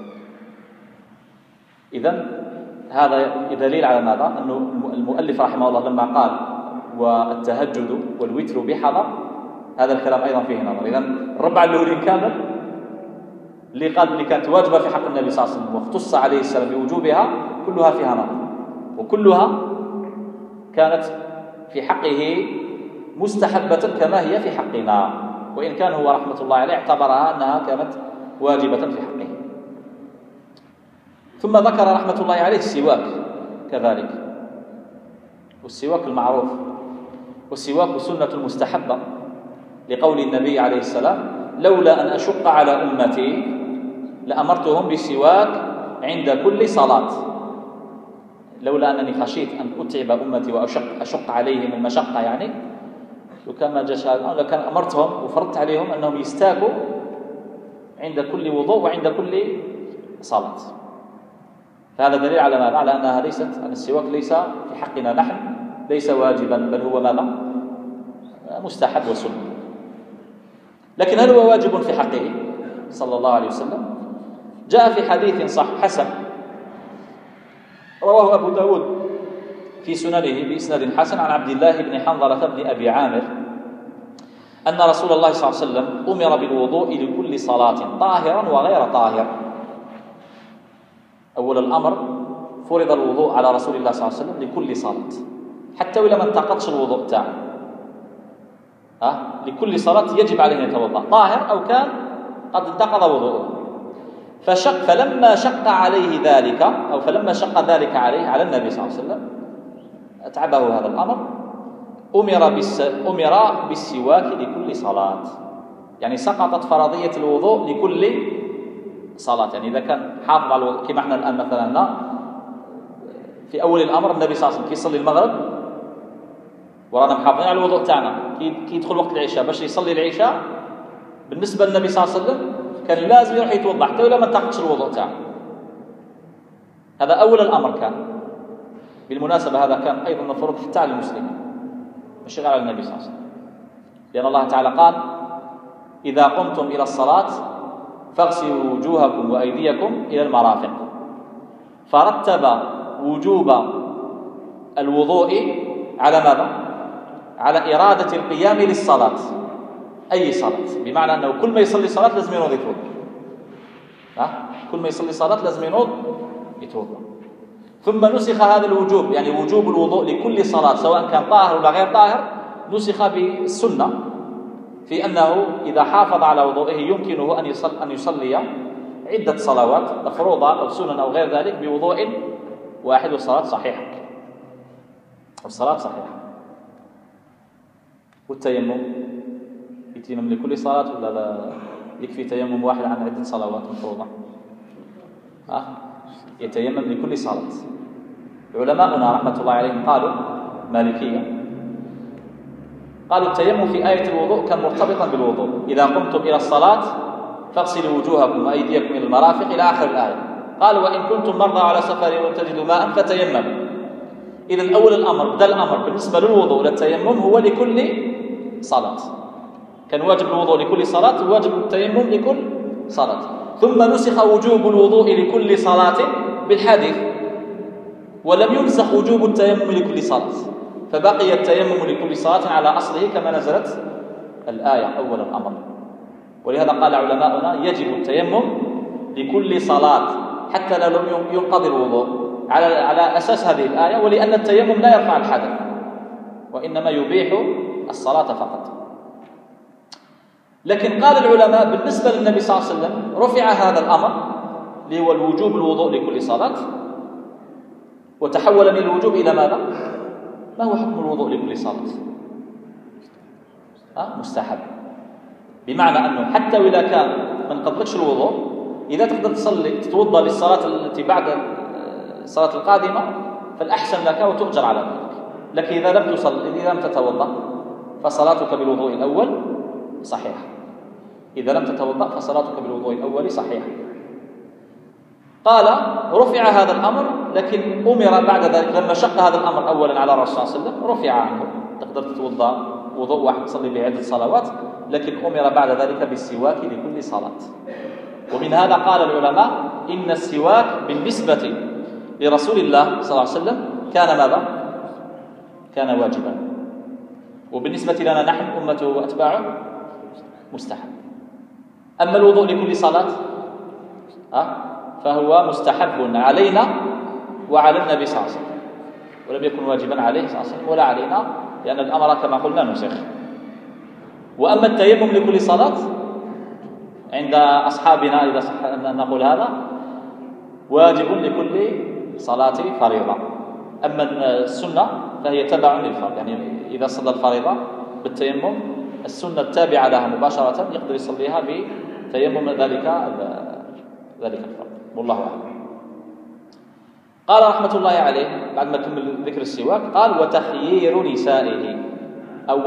إذن هذا دليل على ماذا؟ أنه المؤلف رحمه الله لما قال والتهجد والوتر بحضر، هذا الكلام أيضا فيه نظر. إذن الربع الأولين كامل اللي قال اللي كانت واجبة في حق النبي صلى الله عليه وسلم واختص عليه السلام بوجوبها كلها فيها نظر، وكلها كانت في حقه مستحبة كما هي في حقنا، وإن كان هو رحمة الله عليه اعتبرها أنها كانت واجبة في حقه. ثم ذكر رحمة الله عليه السواك كذلك، والسواك المعروف، والسواك سنة مستحبة لقول النبي عليه السلام لولا أن أشق على أمتي لأمرتهم بالسواك عند كل صلاة. لولا أنني خشيت أن أتعب أمتي وأشق عليهم المشقة، يعني لكان أمرتهم وفرضت عليهم أنهم يستاكوا عند كل وضوء وعند كل صلاة. فهذا دليل على ماذا؟ على أنها ليست، أن السواك ليس في حقنا نحن ليس واجبا، بل هو ماذا؟ مستحب وسنة. لكن هل هو واجب في حقه صلى الله عليه وسلم؟ جاء في حديث صح حسن رواه أبو داود في سننه بإسناد حسن عن عبد الله بن حنظلة بن أبي عامر أن رسول الله صلى الله عليه وسلم أمر بالوضوء لكل صلاة طاهرا وغير طاهر. أول الأمر فرض الوضوء على رسول الله صلى الله عليه وسلم لكل صلاة، حتى ولما انتقضش الوضوء تاعه لكل صلاة يجب عليه أن يتوضأ طاهر أو كان قد انتقض وضوءه. فلما شق عليه ذلك أو فلما شق ذلك على النبي صلى الله عليه وسلم أتعبه هذا الأمر، أمر بالسواك لكل صلاة، يعني سقطت فرضية الوضوء لكل صلاة. يعني إذا كان حافظ على الوضوء كما احنا الآن مثلا في أول الأمر النبي صلى الله عليه وسلم كي يصلي المغرب ورانا محافظين على الوضوء تاعنا، كي يدخل وقت العشاء باش يصلي العشاء بالنسبة للنبي صلى الله عليه وسلم كان لازم يروح يتوضا حتى ولا ما تاخذش الوضوء تاعه. هذا أول الأمر كان. بالمناسبة هذا كان أيضا مفروض حتى على المسلمين مش غير على النبي صلى الله عليه وسلم، لأن الله تعالى قال: إذا قمتم إلى الصلاة فاغسلوا وجوهكم وأيديكم إلى المرافق. فرتب وجوب الوضوء على ماذا؟ على إرادة القيام للصلاة، أي صلاة، بمعنى أنه كل ما يصلي صلاة لازم ينوض يتوضا، كل ما يصلي صلاة لازم ينوض يتوضا. ثم نسخ هذا الوجوب، يعني وجوب الوضوء لكل صلاة سواء كان طاهر ولا غير طاهر، نسخ بالسنة في أنه إذا حافظ على وضوئه يمكنه أن يصلي عدة صلوات مفروضة أو سنن أو غير ذلك بوضوء واحد والصلاة صحيحة. والصلاة صحيحة. والتيمم يتيمم لكل صلاة ولا لا يكفي تيمم واحد عن عدة صلوات مفروضة؟ يتيمم لكل صلاة. علماؤنا رحمة الله عليهم قالوا مالكية قالوا التيمم في آية الوضوء كان مرتبطا بالوضوء. إذا قمتم إلى الصلاة فاغسلوا وجوهكم وأيديكم إلى المرافق إلى آخر الآية. قالوا وإن كنتم مرضى على سفر ولم تجدوا ماء فتيمموا. إذن أول الأمر بدأ الأمر بالنسبة للوضوء للتيمم هو لكل صلاة. كان واجب الوضوء لكل صلاة وواجب التيمم لكل صلاة. ثم نسخ وجوب الوضوء لكل صلاة بالحديث، ولم ينسخ وجوب التيمم لكل صلاة، فبقي التيمم لكل صلاة على أصله كما نزلت الآية أول الأمر. ولهذا قال علماؤنا يجب التيمم لكل صلاة حتى لو لم ينقضي الوضوء على أساس هذه الآية، ولأن التيمم لا يرفع الحدث وإنما يبيح الصلاة فقط. لكن قال العلماء بالنسبة للنبي صلى الله عليه وسلم رفع هذا الأمر اللي هو الوجوب الوضوء لكل صلاة وتحول من الوجوب إلى ماذا؟ ما هو حكم الوضوء لكل صلاة؟ مستحب، بمعنى أنه حتى وإذا كان من قبلكش الوضوء إذا تقدر تصلي تتوضأ للصلاة التي بعد الصلاة القادمة فالأحسن لك وتؤجر على ذلك. لكن إذا لم تصلي إذا لم تتوضأ فصلاتك بالوضوء الأول صحيحة. إذا لم تتوضأ فصلاتك بالوضوء الأول صحيحة. قال رفع هذا الأمر، لكن أمر بعد ذلك لما شق هذا الأمر أولا على الرسول صلى الله عليه وسلم رفع عنه، تقدر تتوضأ وضوء واحد تصلي بعدة صلوات، لكن أمر بعد ذلك بالسواك لكل صلاة. ومن هذا قال العلماء إن السواك بالنسبة لرسول الله صلى الله عليه وسلم كان ماذا؟ كان واجبا، وبالنسبة لنا نحن أمته وأتباعه مستحب. أما الوضوء لكل صلاة فهو مستحب علينا وعلى النبي صلى الله عليه وسلم، ولم يكن واجبا عليه صلى الله عليه وسلم ولا علينا، لأن الأمر كما قلنا نسخ. وأما التيمم لكل صلاة عند أصحابنا إذا صح أن نقول هذا واجب لكل صلاة فريضة. أما السنة فهي تبع للفرض، يعني إذا صلى الفريضة بالتيمم السنة التابعة لها مباشرة يقدر يصليها بتيمم ذلك الفرض، والله أعلم. قال رحمة الله عليه بعد ما كمل ذكر السواك قال وتخيير نسائه أو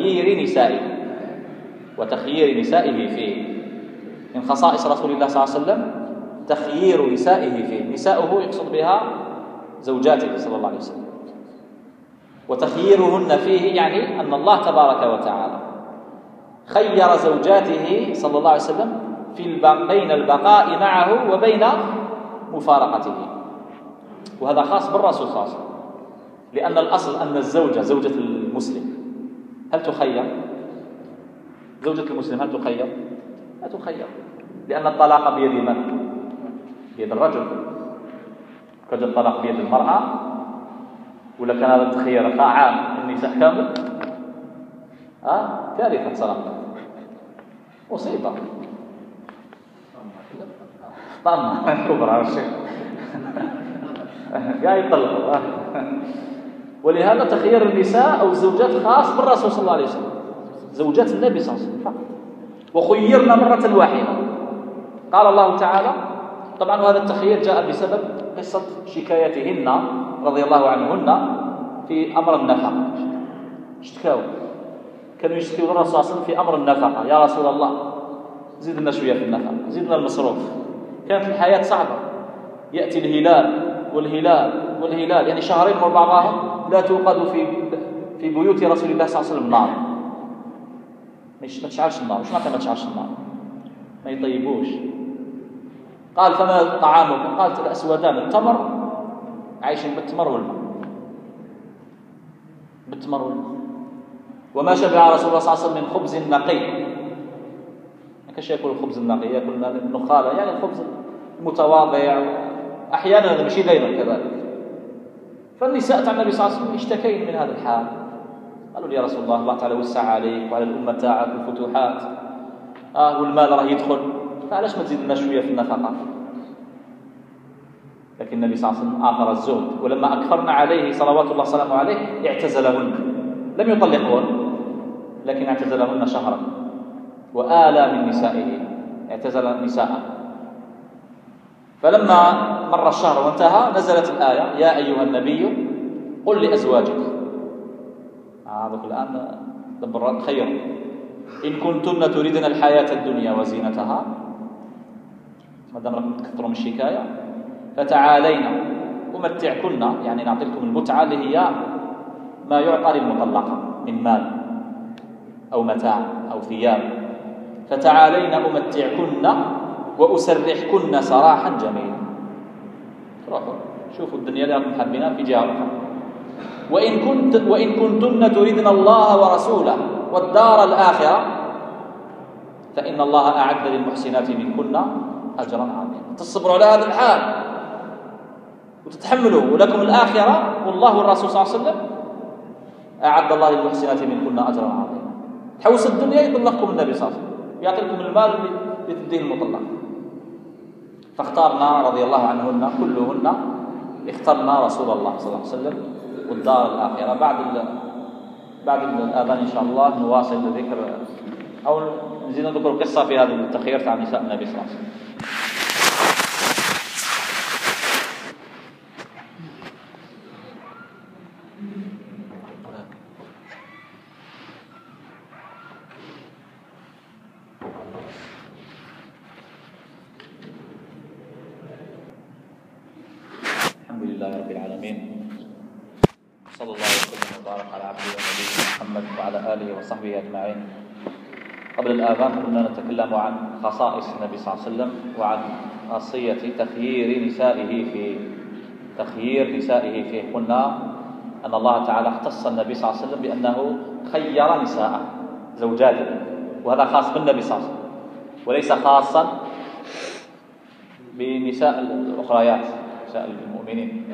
وتخيير نسائه فيه. من خصائص رسول الله صلى الله عليه وسلم تخيير نسائه فيه. نساؤه يقصد بها زوجاته صلى الله عليه وسلم. وتخييرهن فيه يعني أن الله تبارك وتعالى خير زوجاته صلى الله عليه وسلم بين البقاء معه وبين مفارقته، وهذا خاص بالرسول صلى الله عليه وسلم، لأن الأصل أن الزوجة زوجة المسلم هل تخير؟ زوجة المسلم هل تخير؟ لا تخير، لأن الطلاق بيد من؟ بيد الرجل. كان الطلاق بيد المرأة ولا كان هذا التخيير عام النساء كامل؟ كارثة صراحة، مصيبة طبعا كبرى الشيء قاعد يطلقوا. ولهذا تخيير النساء أو الزوجات خاص بالرسول صلى الله عليه وسلم، زوجات النبي صلى الله عليه وسلم فقط. وخيرنا مرة واحدة، قال الله تعالى طبعا، وهذا التخيير جاء بسبب قصة شكايتهن رضي الله عنهن في أمر النفقة. اشتكوا، كانوا يشتكوا الرسول صلى الله عليه وسلم في أمر النفقة: يا رسول الله زدنا شوية في النفقة، زدنا المصروف. كانت الحياة صعبة، يأتي الهلال والهلال والهلال، يعني شهرين مر بعضهم لا توقد في بيوت رسول الله صلى الله عليه وسلم نار، ما تشعلش النار. وش معنى ما تشعلش النار؟ ما يطيبوش. قال: فما طعامكم؟ قالت: الأسودان، التمر، عايشين بالتمر والماء، بالتمر والماء. وما شبع رسول الله صلى الله عليه وسلم من خبز نقي، ما كانش ياكل الخبز النقي، ياكل النخاله، يعني الخبز المتواضع، احيانا هذا ماشي دائما كذلك. فالنساء تاع النبي صلى الله عليه وسلم اشتكين من هذا الحال، قالوا لي: يا رسول الله، الله تعالى وسع عليك وعلى الامه تاعك الفتوحات، والمال راه يدخل، فعلاش ما تزيد لنا شويه في النفقه؟ لكن النبي صلى الله عليه وسلم آثر الزهد، ولما أكثرنا عليه صلوات الله وسلامه عليه اعتزلهن، لم يطلقهن لكن اعتزلهن شهرا، وآلى من نسائه، اعتزل نساءه. فلما مر الشهر وانتهى نزلت الآية: يا أيها النبي قل لأزواجك. هذا الآن دبر خير: إن كنتن تريدن الحياة الدنيا وزينتها، ما دام تكثروا من الشكاية، فتعالينا أمتعكن، يعني نعطيكم المتعة اللي هي ما يعطى للمطلقة من مال أو متاع أو ثياب. فتعالينا أمتعكن وأسرحكن سراحا جميلا. روحوا شوفوا الدنيا اللي راكم حابينها في جهة أخرى. وإن كنتن تريدن الله ورسوله والدار الآخرة فإن الله أعد للمحسنات منكن أجرا عظيما. تصبروا على هذا الحال وتتحملوا، ولكم الآخرة، والله والرسول صلى الله عليه وسلم أعد الله للمحسنات منكن أجرا عظيما. تحوس الدنيا يطلقكم النبي صلى الله عليه وسلم، يعطيكم المال اللي تديه المطلق. فاختارنا رضي الله عنهن كلهن، اخترنا رسول الله صلى الله عليه وسلم والدار الآخرة. بعد الآذان إن شاء الله نواصل ذكر أو نزيد نذكر قصة في هذا التخيير تاع نساء النبي صلى الله عليه وسلم. الحمد لله رب العالمين، صلى الله وسلم وبارك على عبده ونبيه محمد وعلى آله وصحبه أجمعين. قبل الآذان كنا نتكلم عن خصائص النبي صلى الله عليه وسلم وعن خاصية تخيير نسائه فيه. قلنا أن الله تعالى اختص النبي صلى الله عليه وسلم بأنه خير نساءه زوجاته، وهذا خاص بالنبي صلى الله عليه وسلم وليس خاصا بنساء الأخريات، نساء المؤمنين.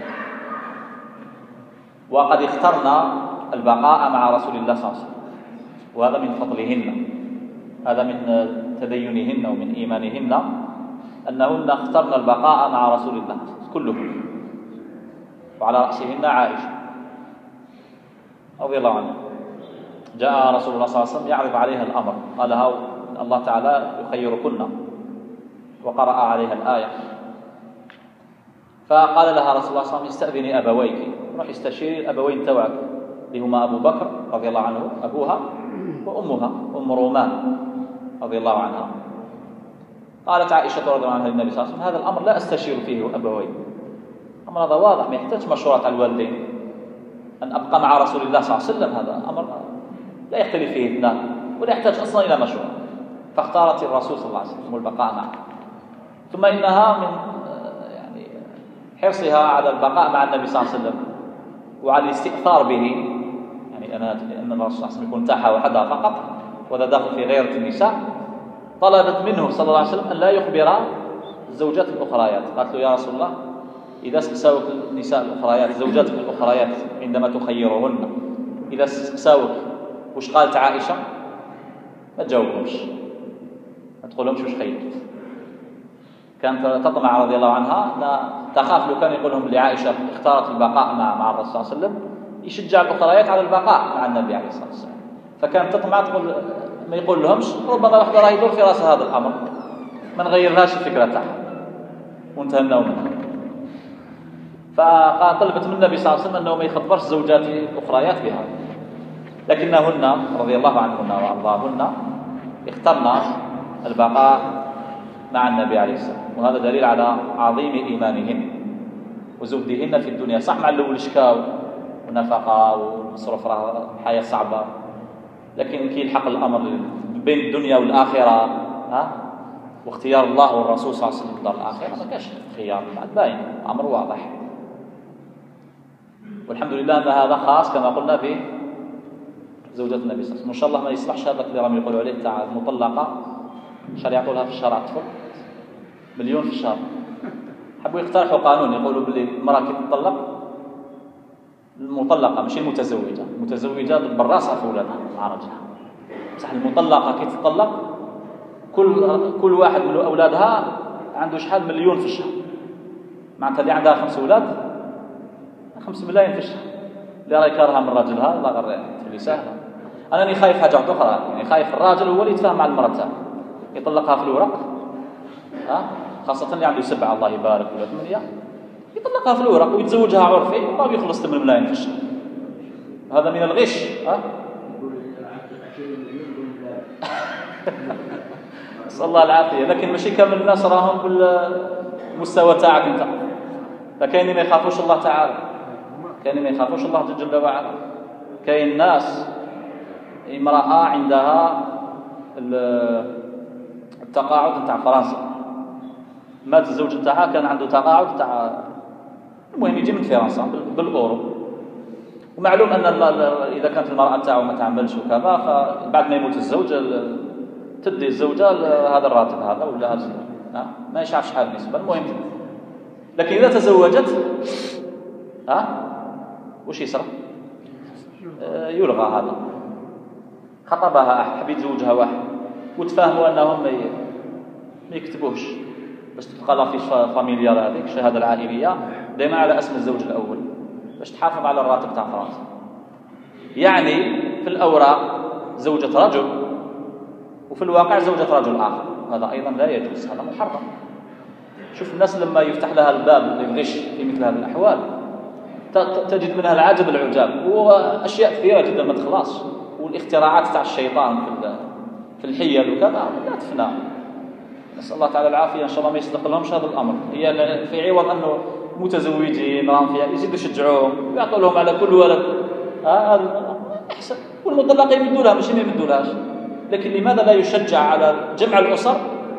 وقد اخترنا البقاء مع رسول الله صلى الله عليه وسلم، وهذا من فضلهن، هذا من تدينهن ومن إيمانهن أنهن اخترن البقاء مع رسول الله كلهن، وعلى رأسهن عائشة رضي الله عنها. جاء رسول الله صلى الله عليه وسلم يعرض عليها الأمر، قال لها الله تعالى يخيركن، وقرأ عليها الآية. فقال لها رسول الله صلى الله عليه وسلم: استأذني أبويك، روح استشيري الأبوين توعك، اللي هما أبو بكر رضي الله عنه أبوها، وأمها أم رومان رضي الله عنها. قالت عائشة رضي الله عنها للنبي صلى الله عليه وسلم: هذا الأمر لا أستشير فيه أبوي، أمر هذا واضح ما يحتاج مشورة الوالدين، أن أبقى مع رسول الله صلى الله عليه وسلم هذا أمر لا يختلف فيه اثنان ولا يحتاج أصلا إلى مشورة. فاختارت الرسول صلى الله عليه وسلم البقاء معه. ثم إنها من حرصها على البقاء مع النبي صلى الله عليه وسلم وعلى الاستئثار به، يعني أن الرسول صلى الله عليه وسلم يكون تاحة وحدها فقط، وهذا داخل في غيرة النساء. طلبت منه صلى الله عليه وسلم أن لا يخبر الزوجات الأخريات. قالت له: يا رسول الله، إذا استقساوك النساء الأخريات، زوجاتك الأخريات عندما تخيرهن، إذا استقساوك وش قالت عائشة؟ ما تجاوبهمش، ما تقولهمش وش خيرت. كانت تطمع رضي الله عنها، لا تخاف لو كان يقولهم لعائشة اختارت البقاء مع الرسول صلى الله عليه وسلم يشجع الأخريات على البقاء مع النبي عليه الصلاة والسلام. فكانت تطمع تقول ما يقول لهمش، ربما واحدة راه يدور في رأس هذا الأمر، ما نغيرهاش الفكرة تاعها وانتهى منها. فطلبت من النبي صلى الله عليه وسلم أنه ما يخبرش زوجات أخريات بها، لكنهن رضي الله عنهن وأرضاهن اخترن البقاء مع النبي عليه السلام، وهذا دليل على عظيم إيمانهن وزهدهن في الدنيا. صح مع الأول شكاو ونفقة ومصروف حياة صعبة، لكن كي يلحق الأمر بين الدنيا والآخرة واختيار الله والرسول صلى الله عليه وسلم دار الآخرة ما كاش خيار، بعد باين أمر واضح. والحمد لله أن هذا خاص كما قلنا به زوجة النبي صلى الله عليه وسلم. إن شاء الله ما يصلحش هذا اللي راهم يقولوا عليه تاع المطلقة، شرع يعطوا لها في الشرع طفل مليون في الشهر. حبوا يقترحوا قانون يقولوا باللي المرأة كي تطلق، المطلقة ماشي المتزوجة، المتزوجة تضرب راسها في ولادها مع رجلها، بصح المطلقة كي تطلق كل واحد من أولادها عنده شحال مليون في الشهر، معناتها اللي عندها 5 أولاد 5 ملايين في الشهر، اللي راه يكرهها من راجلها الله غير تولي سهله. أنا خايف حاجة أخرى، يعني خايف الراجل هو اللي يتفاهم مع المرأة تاعو يطلقها في الورق، خاصة اللي عنده 7 الله يبارك ولا 8 يطلقها في الورق ويتزوجها عرفي وما بيخلص 8 ملايين في الشهر. هذا من الغش. نسأل الله العافية. لكن ماشي كامل الناس راهم بالمستوى تاعك انت، فكاين ما يخافوش الله تعالى، كاين ما يخافوش الله جل وعلا. كاين ناس امرأة عندها التقاعد نتاع فرنسا، مات الزوج نتاعها كان عنده تقاعد تاع المهم يجي من فرنسا بالاورو، ومعلوم ان اذا كانت المرأة تاعو ما تعملش وكذا، فبعد ما يموت الزوج تدي الزوجة هذا الراتب هذا ولا هذا ما يشعر شحال النسبة، المهم. لكن إذا تزوجت وش يصير؟ يلغى هذا. خطبها أحد حبي يتزوجها واحد وتفاهموا أنهم ما يكتبوش باش تبقى لا فيش فاميليال هذيك الشهادة العائلية دائما على اسم الزوج الأول باش تحافظ على الراتب تاع فرنسا. يعني في الأوراق زوجة رجل وفي الواقع زوجة رجل آخر، هذا أيضا لا يجوز، هذا محرم. شوف الناس لما يفتح لها الباب للغش في مثل هذه الأحوال تجد منها العجب العجاب، وأشياء كثيرة جدا ما تخلص، والاختراعات تاع الشيطان في الحيل وكذا لا تفنى. نسأل الله تعالى العافية، إن شاء الله ما يصدق لهمش هذا الأمر. هي في عوض أنه متزوجين راهم فيها يزيدوا يشجعوهم ويعطوا لهم على كل ولد هذا أحسن، والمطلقين يمدوا لها ماشي ما يمدوا لهاش. لكن لماذا لا يشجع على جمع الأسر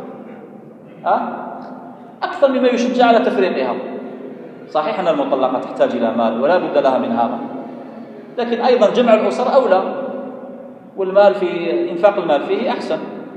أكثر مما يشجع على تفريقها؟ صحيح أن المطلقة تحتاج إلى مال ولا بد لها من هذا، لكن أيضا جمع الأسر أولى، والمال في إنفاق المال فيه أحسن.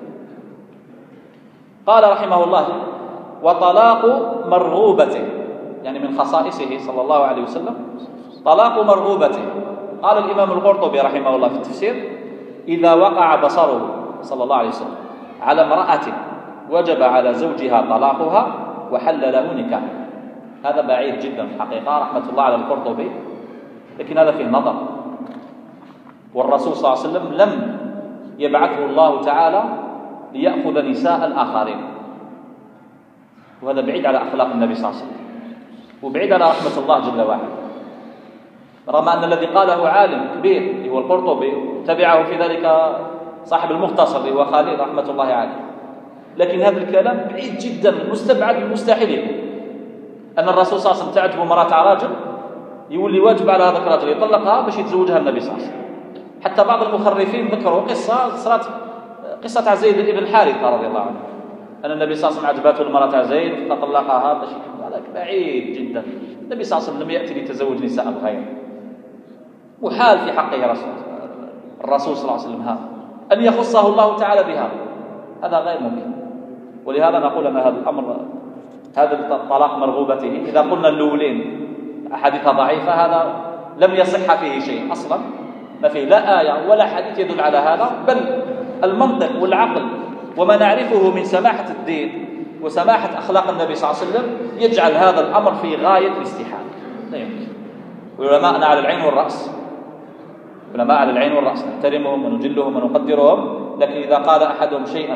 قال رحمه الله: وطلاق مرغوبته، يعني من خصائصه صلى الله عليه وسلم طلاق مرغوبته. قال الإمام القرطبي رحمه الله في التفسير: إذا وقع بصره صلى الله عليه وسلم على امرأة وجب على زوجها طلاقها وحل له نكاح. هذا بعيد جدا في الحقيقة رحمة الله على القرطبي، لكن هذا فيه نظر. والرسول صلى الله عليه وسلم لم يبعثه الله تعالى ليأخذ نساء الآخرين، وهذا بعيد على أخلاق النبي صلى الله عليه وسلم وبعيد على رحمة الله جل وعلا. رغم أن الذي قاله عالم كبير هو القرطبي، تبعه في ذلك صاحب المختصر هو خالد رحمة الله عليه، لكن هذا الكلام بعيد جدا مستبعد المستحيل. أن الرسول صلى الله عليه وسلم تعجب امرأة راجل يولي واجب على هذا الرجل يطلقها باش يتزوجها النبي صلى الله عليه وسلم. حتى بعض المخرفين ذكروا قصة زيد بن حارثة رضي الله عنه، أن النبي صلى الله عليه وسلم عجبته المرأة زيد فطلقها باش، هذا بعيد جدا. النبي صلى الله عليه وسلم لم يأتي ليتزوج نساء الغير، محال في حقه الرسول صلى الله عليه وسلم هذا أن يخصه الله تعالى بها، هذا غير ممكن. ولهذا نقول أن هذا الأمر، هذا الطلاق مرغوبته، إذا قلنا الأولين أحاديث ضعيفة هذا لم يصح فيه شيء أصلا، ما فيه لا آية ولا حديث يدل على هذا، بل المنطق والعقل وما نعرفه من سماحة الدين وسماحة أخلاق النبي صلى الله عليه وسلم يجعل هذا الأمر في غاية الاستحالة، لا يمكن. والعلماء على العين والرأس، علماء على العين والرأس نحترمهم ونجلهم ونقدرهم، لكن إذا قال أحدهم شيئا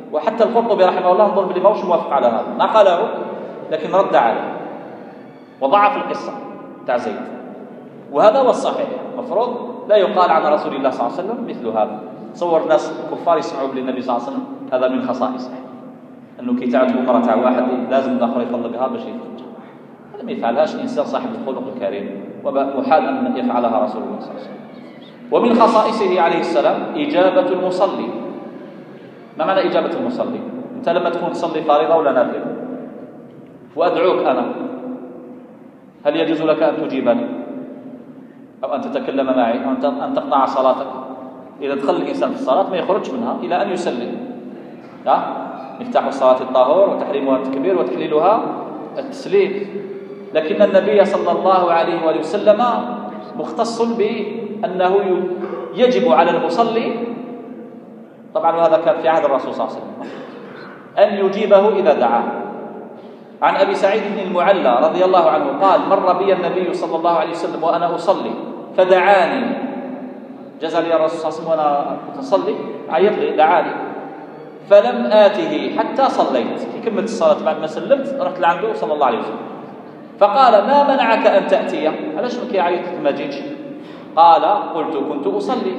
وحتى القرطبي رحمه الله انظر بلي ماهوش موافق على هذا، نقله لكن رد عليه وضعف القصة تاع زيد، وهذا هو الصحيح. المفروض لا يقال عن رسول الله صلى الله عليه وسلم مثل هذا. تصور ناس كفار يسمعوا بالنبي صلى الله عليه وسلم، هذا من خصائصه انه كي تعجبوا مرة تاع واحد لازم الاخر يطلقها باش يتزوجها. هذا ما يفعلهاش انسان صاحب الخلق الكريم، ومحال ان يفعلها رسول الله صلى الله عليه وسلم. ومن خصائصه عليه السلام إجابة المصلي. ما معنى إجابة المصلي؟ أنت لما تكون تصلي فريضة ولا نافلة وأدعوك أنا، هل يجوز لك أن تجيبني أو أن تتكلم معي أو أن تقطع صلاتك؟ إذا دخل الإنسان في الصلاة ما يخرج منها إلى أن يسلم. مفتاح الصلاة الطهور، وتحريمها التكبير، وتحليلها التسليم. لكن النبي صلى الله عليه وآله وسلم مختص بأنه يجب على المصلي، طبعا وهذا كان في عهد الرسول صلى الله عليه وسلم، أن يجيبه إذا دعاه. عن أبي سعيد بن المعلى رضي الله عنه قال: مر بي النبي صلى الله عليه وسلم وأنا أصلي فدعاني، جاز لي الرسول صلى الله عليه وسلم وأنا أصلي، عيط لي، دعاني، فلم آته حتى صليت. في كلمة الصلاة بعد ما سلمت رحت لعنده صلى الله عليه وسلم، فقال: ما منعك أن تأتي؟ علاش ما كيعيط ما جيتش؟ قال: قلت كنت أصلي،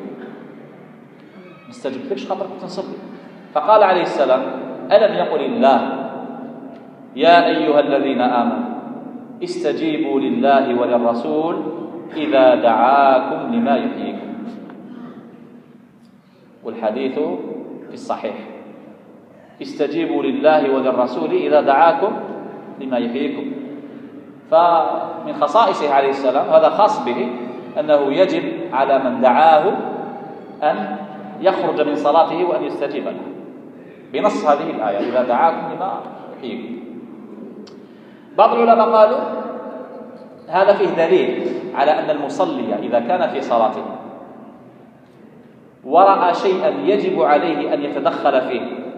ما استجبتلكش خاطر كنت نصلي. فقال عليه السلام: ألم يقل الله يا أيها الذين آمنوا استجيبوا لله وللرسول إذا دعاكم لما يحييكم؟ والحديث في الصحيح: استجيبوا لله وللرسول إذا دعاكم لما يحييكم. فمن خصائصه عليه السلام، هذا خاص به، أنه يجب على من دعاه أن يخرج من صلاته وأن يستجيب له بنص هذه الآية: إذا دعاكم لما يحييكم. بعض العلماء قالوا هذا فيه دليل على أن المصلي إذا كان في صلاته ورأى شيئا يجب عليه أن يتدخل فيه،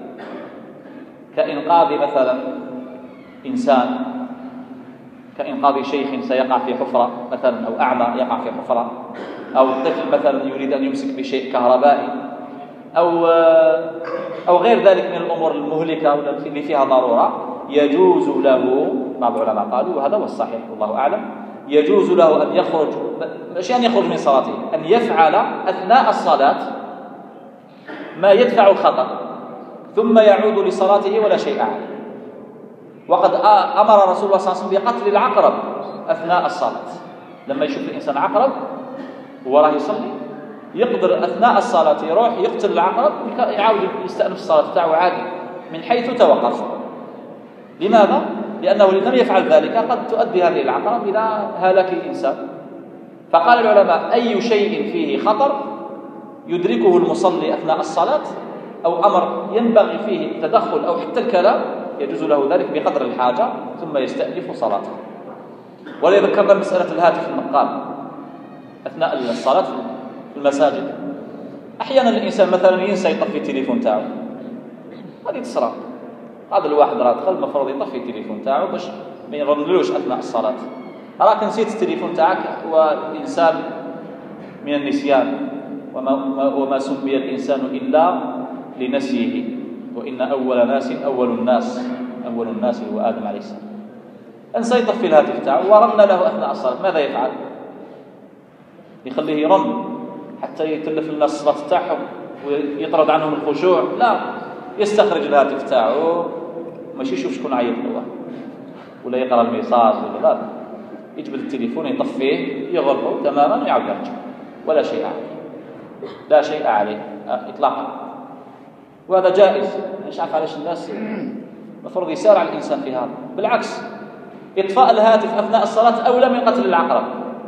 كإنقاذ مثلا إنسان، كإنقاذ شيخ سيقع في حفرة مثلا، أو أعمى يقع في حفرة، أو طفل مثلا يريد أن يمسك بشيء كهربائي، أو غير ذلك من الأمور المهلكة اللي فيها ضرورة، يجوز له، بعض العلماء قالوا وهذا هو الصحيح والله أعلم، يجوز له أن يخرج، مش أن يخرج من صلاته، أن يفعل أثناء الصلاة ما يدفع الخطر، ثم يعود لصلاته ولا شيء عليه. وقد أمر رسول الله صلى الله عليه وسلم بقتل العقرب أثناء الصلاة. لما يشوف الإنسان عقرب وراه يصلي، يقدر أثناء الصلاة يروح يقتل العقرب، يعاود يستأنف الصلاة تاعه عادي من حيث توقف. لماذا؟ لأنه لم يفعل ذلك قد تؤدي هذه العقرب إلى هلاك الإنسان. فقال العلماء: أي شيء فيه خطر يدركه المصلي أثناء الصلاة، أو أمر ينبغي فيه التدخل أو حتى الكلام، يجوز له ذلك بقدر الحاجة، ثم يستأنف صلاته. ولذكرنا مسألة الهاتف النقال أثناء الصلاة في المساجد. أحيانا الإنسان مثلا ينسى يطفي التليفون تاعه، هذه تصرى. هذا الواحد راه دخل المفروض يطفي التليفون تاعه باش ما يرنلوش أثناء الصلاة. راك نسيت التليفون تاعك، والإنسان من النسيان، وما سمي الإنسان إلا لنسيه، وإن أول الناس هو آدم عليه السلام. أنسى يطفي الهاتف تاعه ورن له أثناء الصلاة، ماذا يفعل؟ يخليه يرن حتى يتلف الناس الصلاة تاعهم ويطرد عنهم الخشوع؟ لا، يستخرج الهاتف تاعه، ماشي يشوف شكون عيط له ولا يقرأ الميساج ولا لا، يجبد التليفون يطفيه يغلقه تماما ويعود يرجع، ولا شيء عليه، لا شيء عليه إطلاقا. وهذا جائز. مش عارف علاش الناس المفروض يسارع الإنسان في هذا. بالعكس، إطفاء الهاتف أثناء الصلاة أولى من قتل العقرب.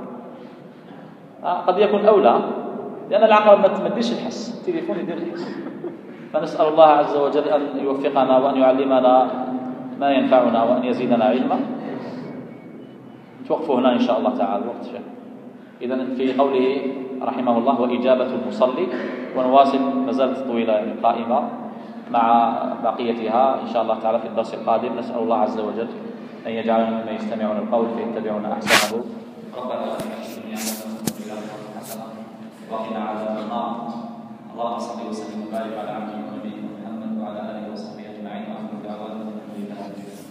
قد يكون أولى، لأن العقرب ما تمديش الحس، التليفون يدير الحس. فنسأل الله عز وجل أن يوفقنا وأن يعلمنا ما ينفعنا وأن يزيدنا علما. نتوقف هنا إن شاء الله تعالى، الوقت شيء. إذن في قوله رحمه الله: وإجابة المصلي، ونواصل، ما زالت طويلة يعني قائمة مع بقيتها إن شاء الله تعالى في الدرس القادم. نسأل الله عز وجل أن يجعلنا ممن يستمعون القول فيتبعون أحسنه. ربنا آتنا في الدنيا حسنة وقنا عذاب النار. اللهم صل وسلم وبارك على عبدك ونبيك محمد وعلى وعلى آله وصحبه أجمعين، وآخر دعوانا الحمد لله.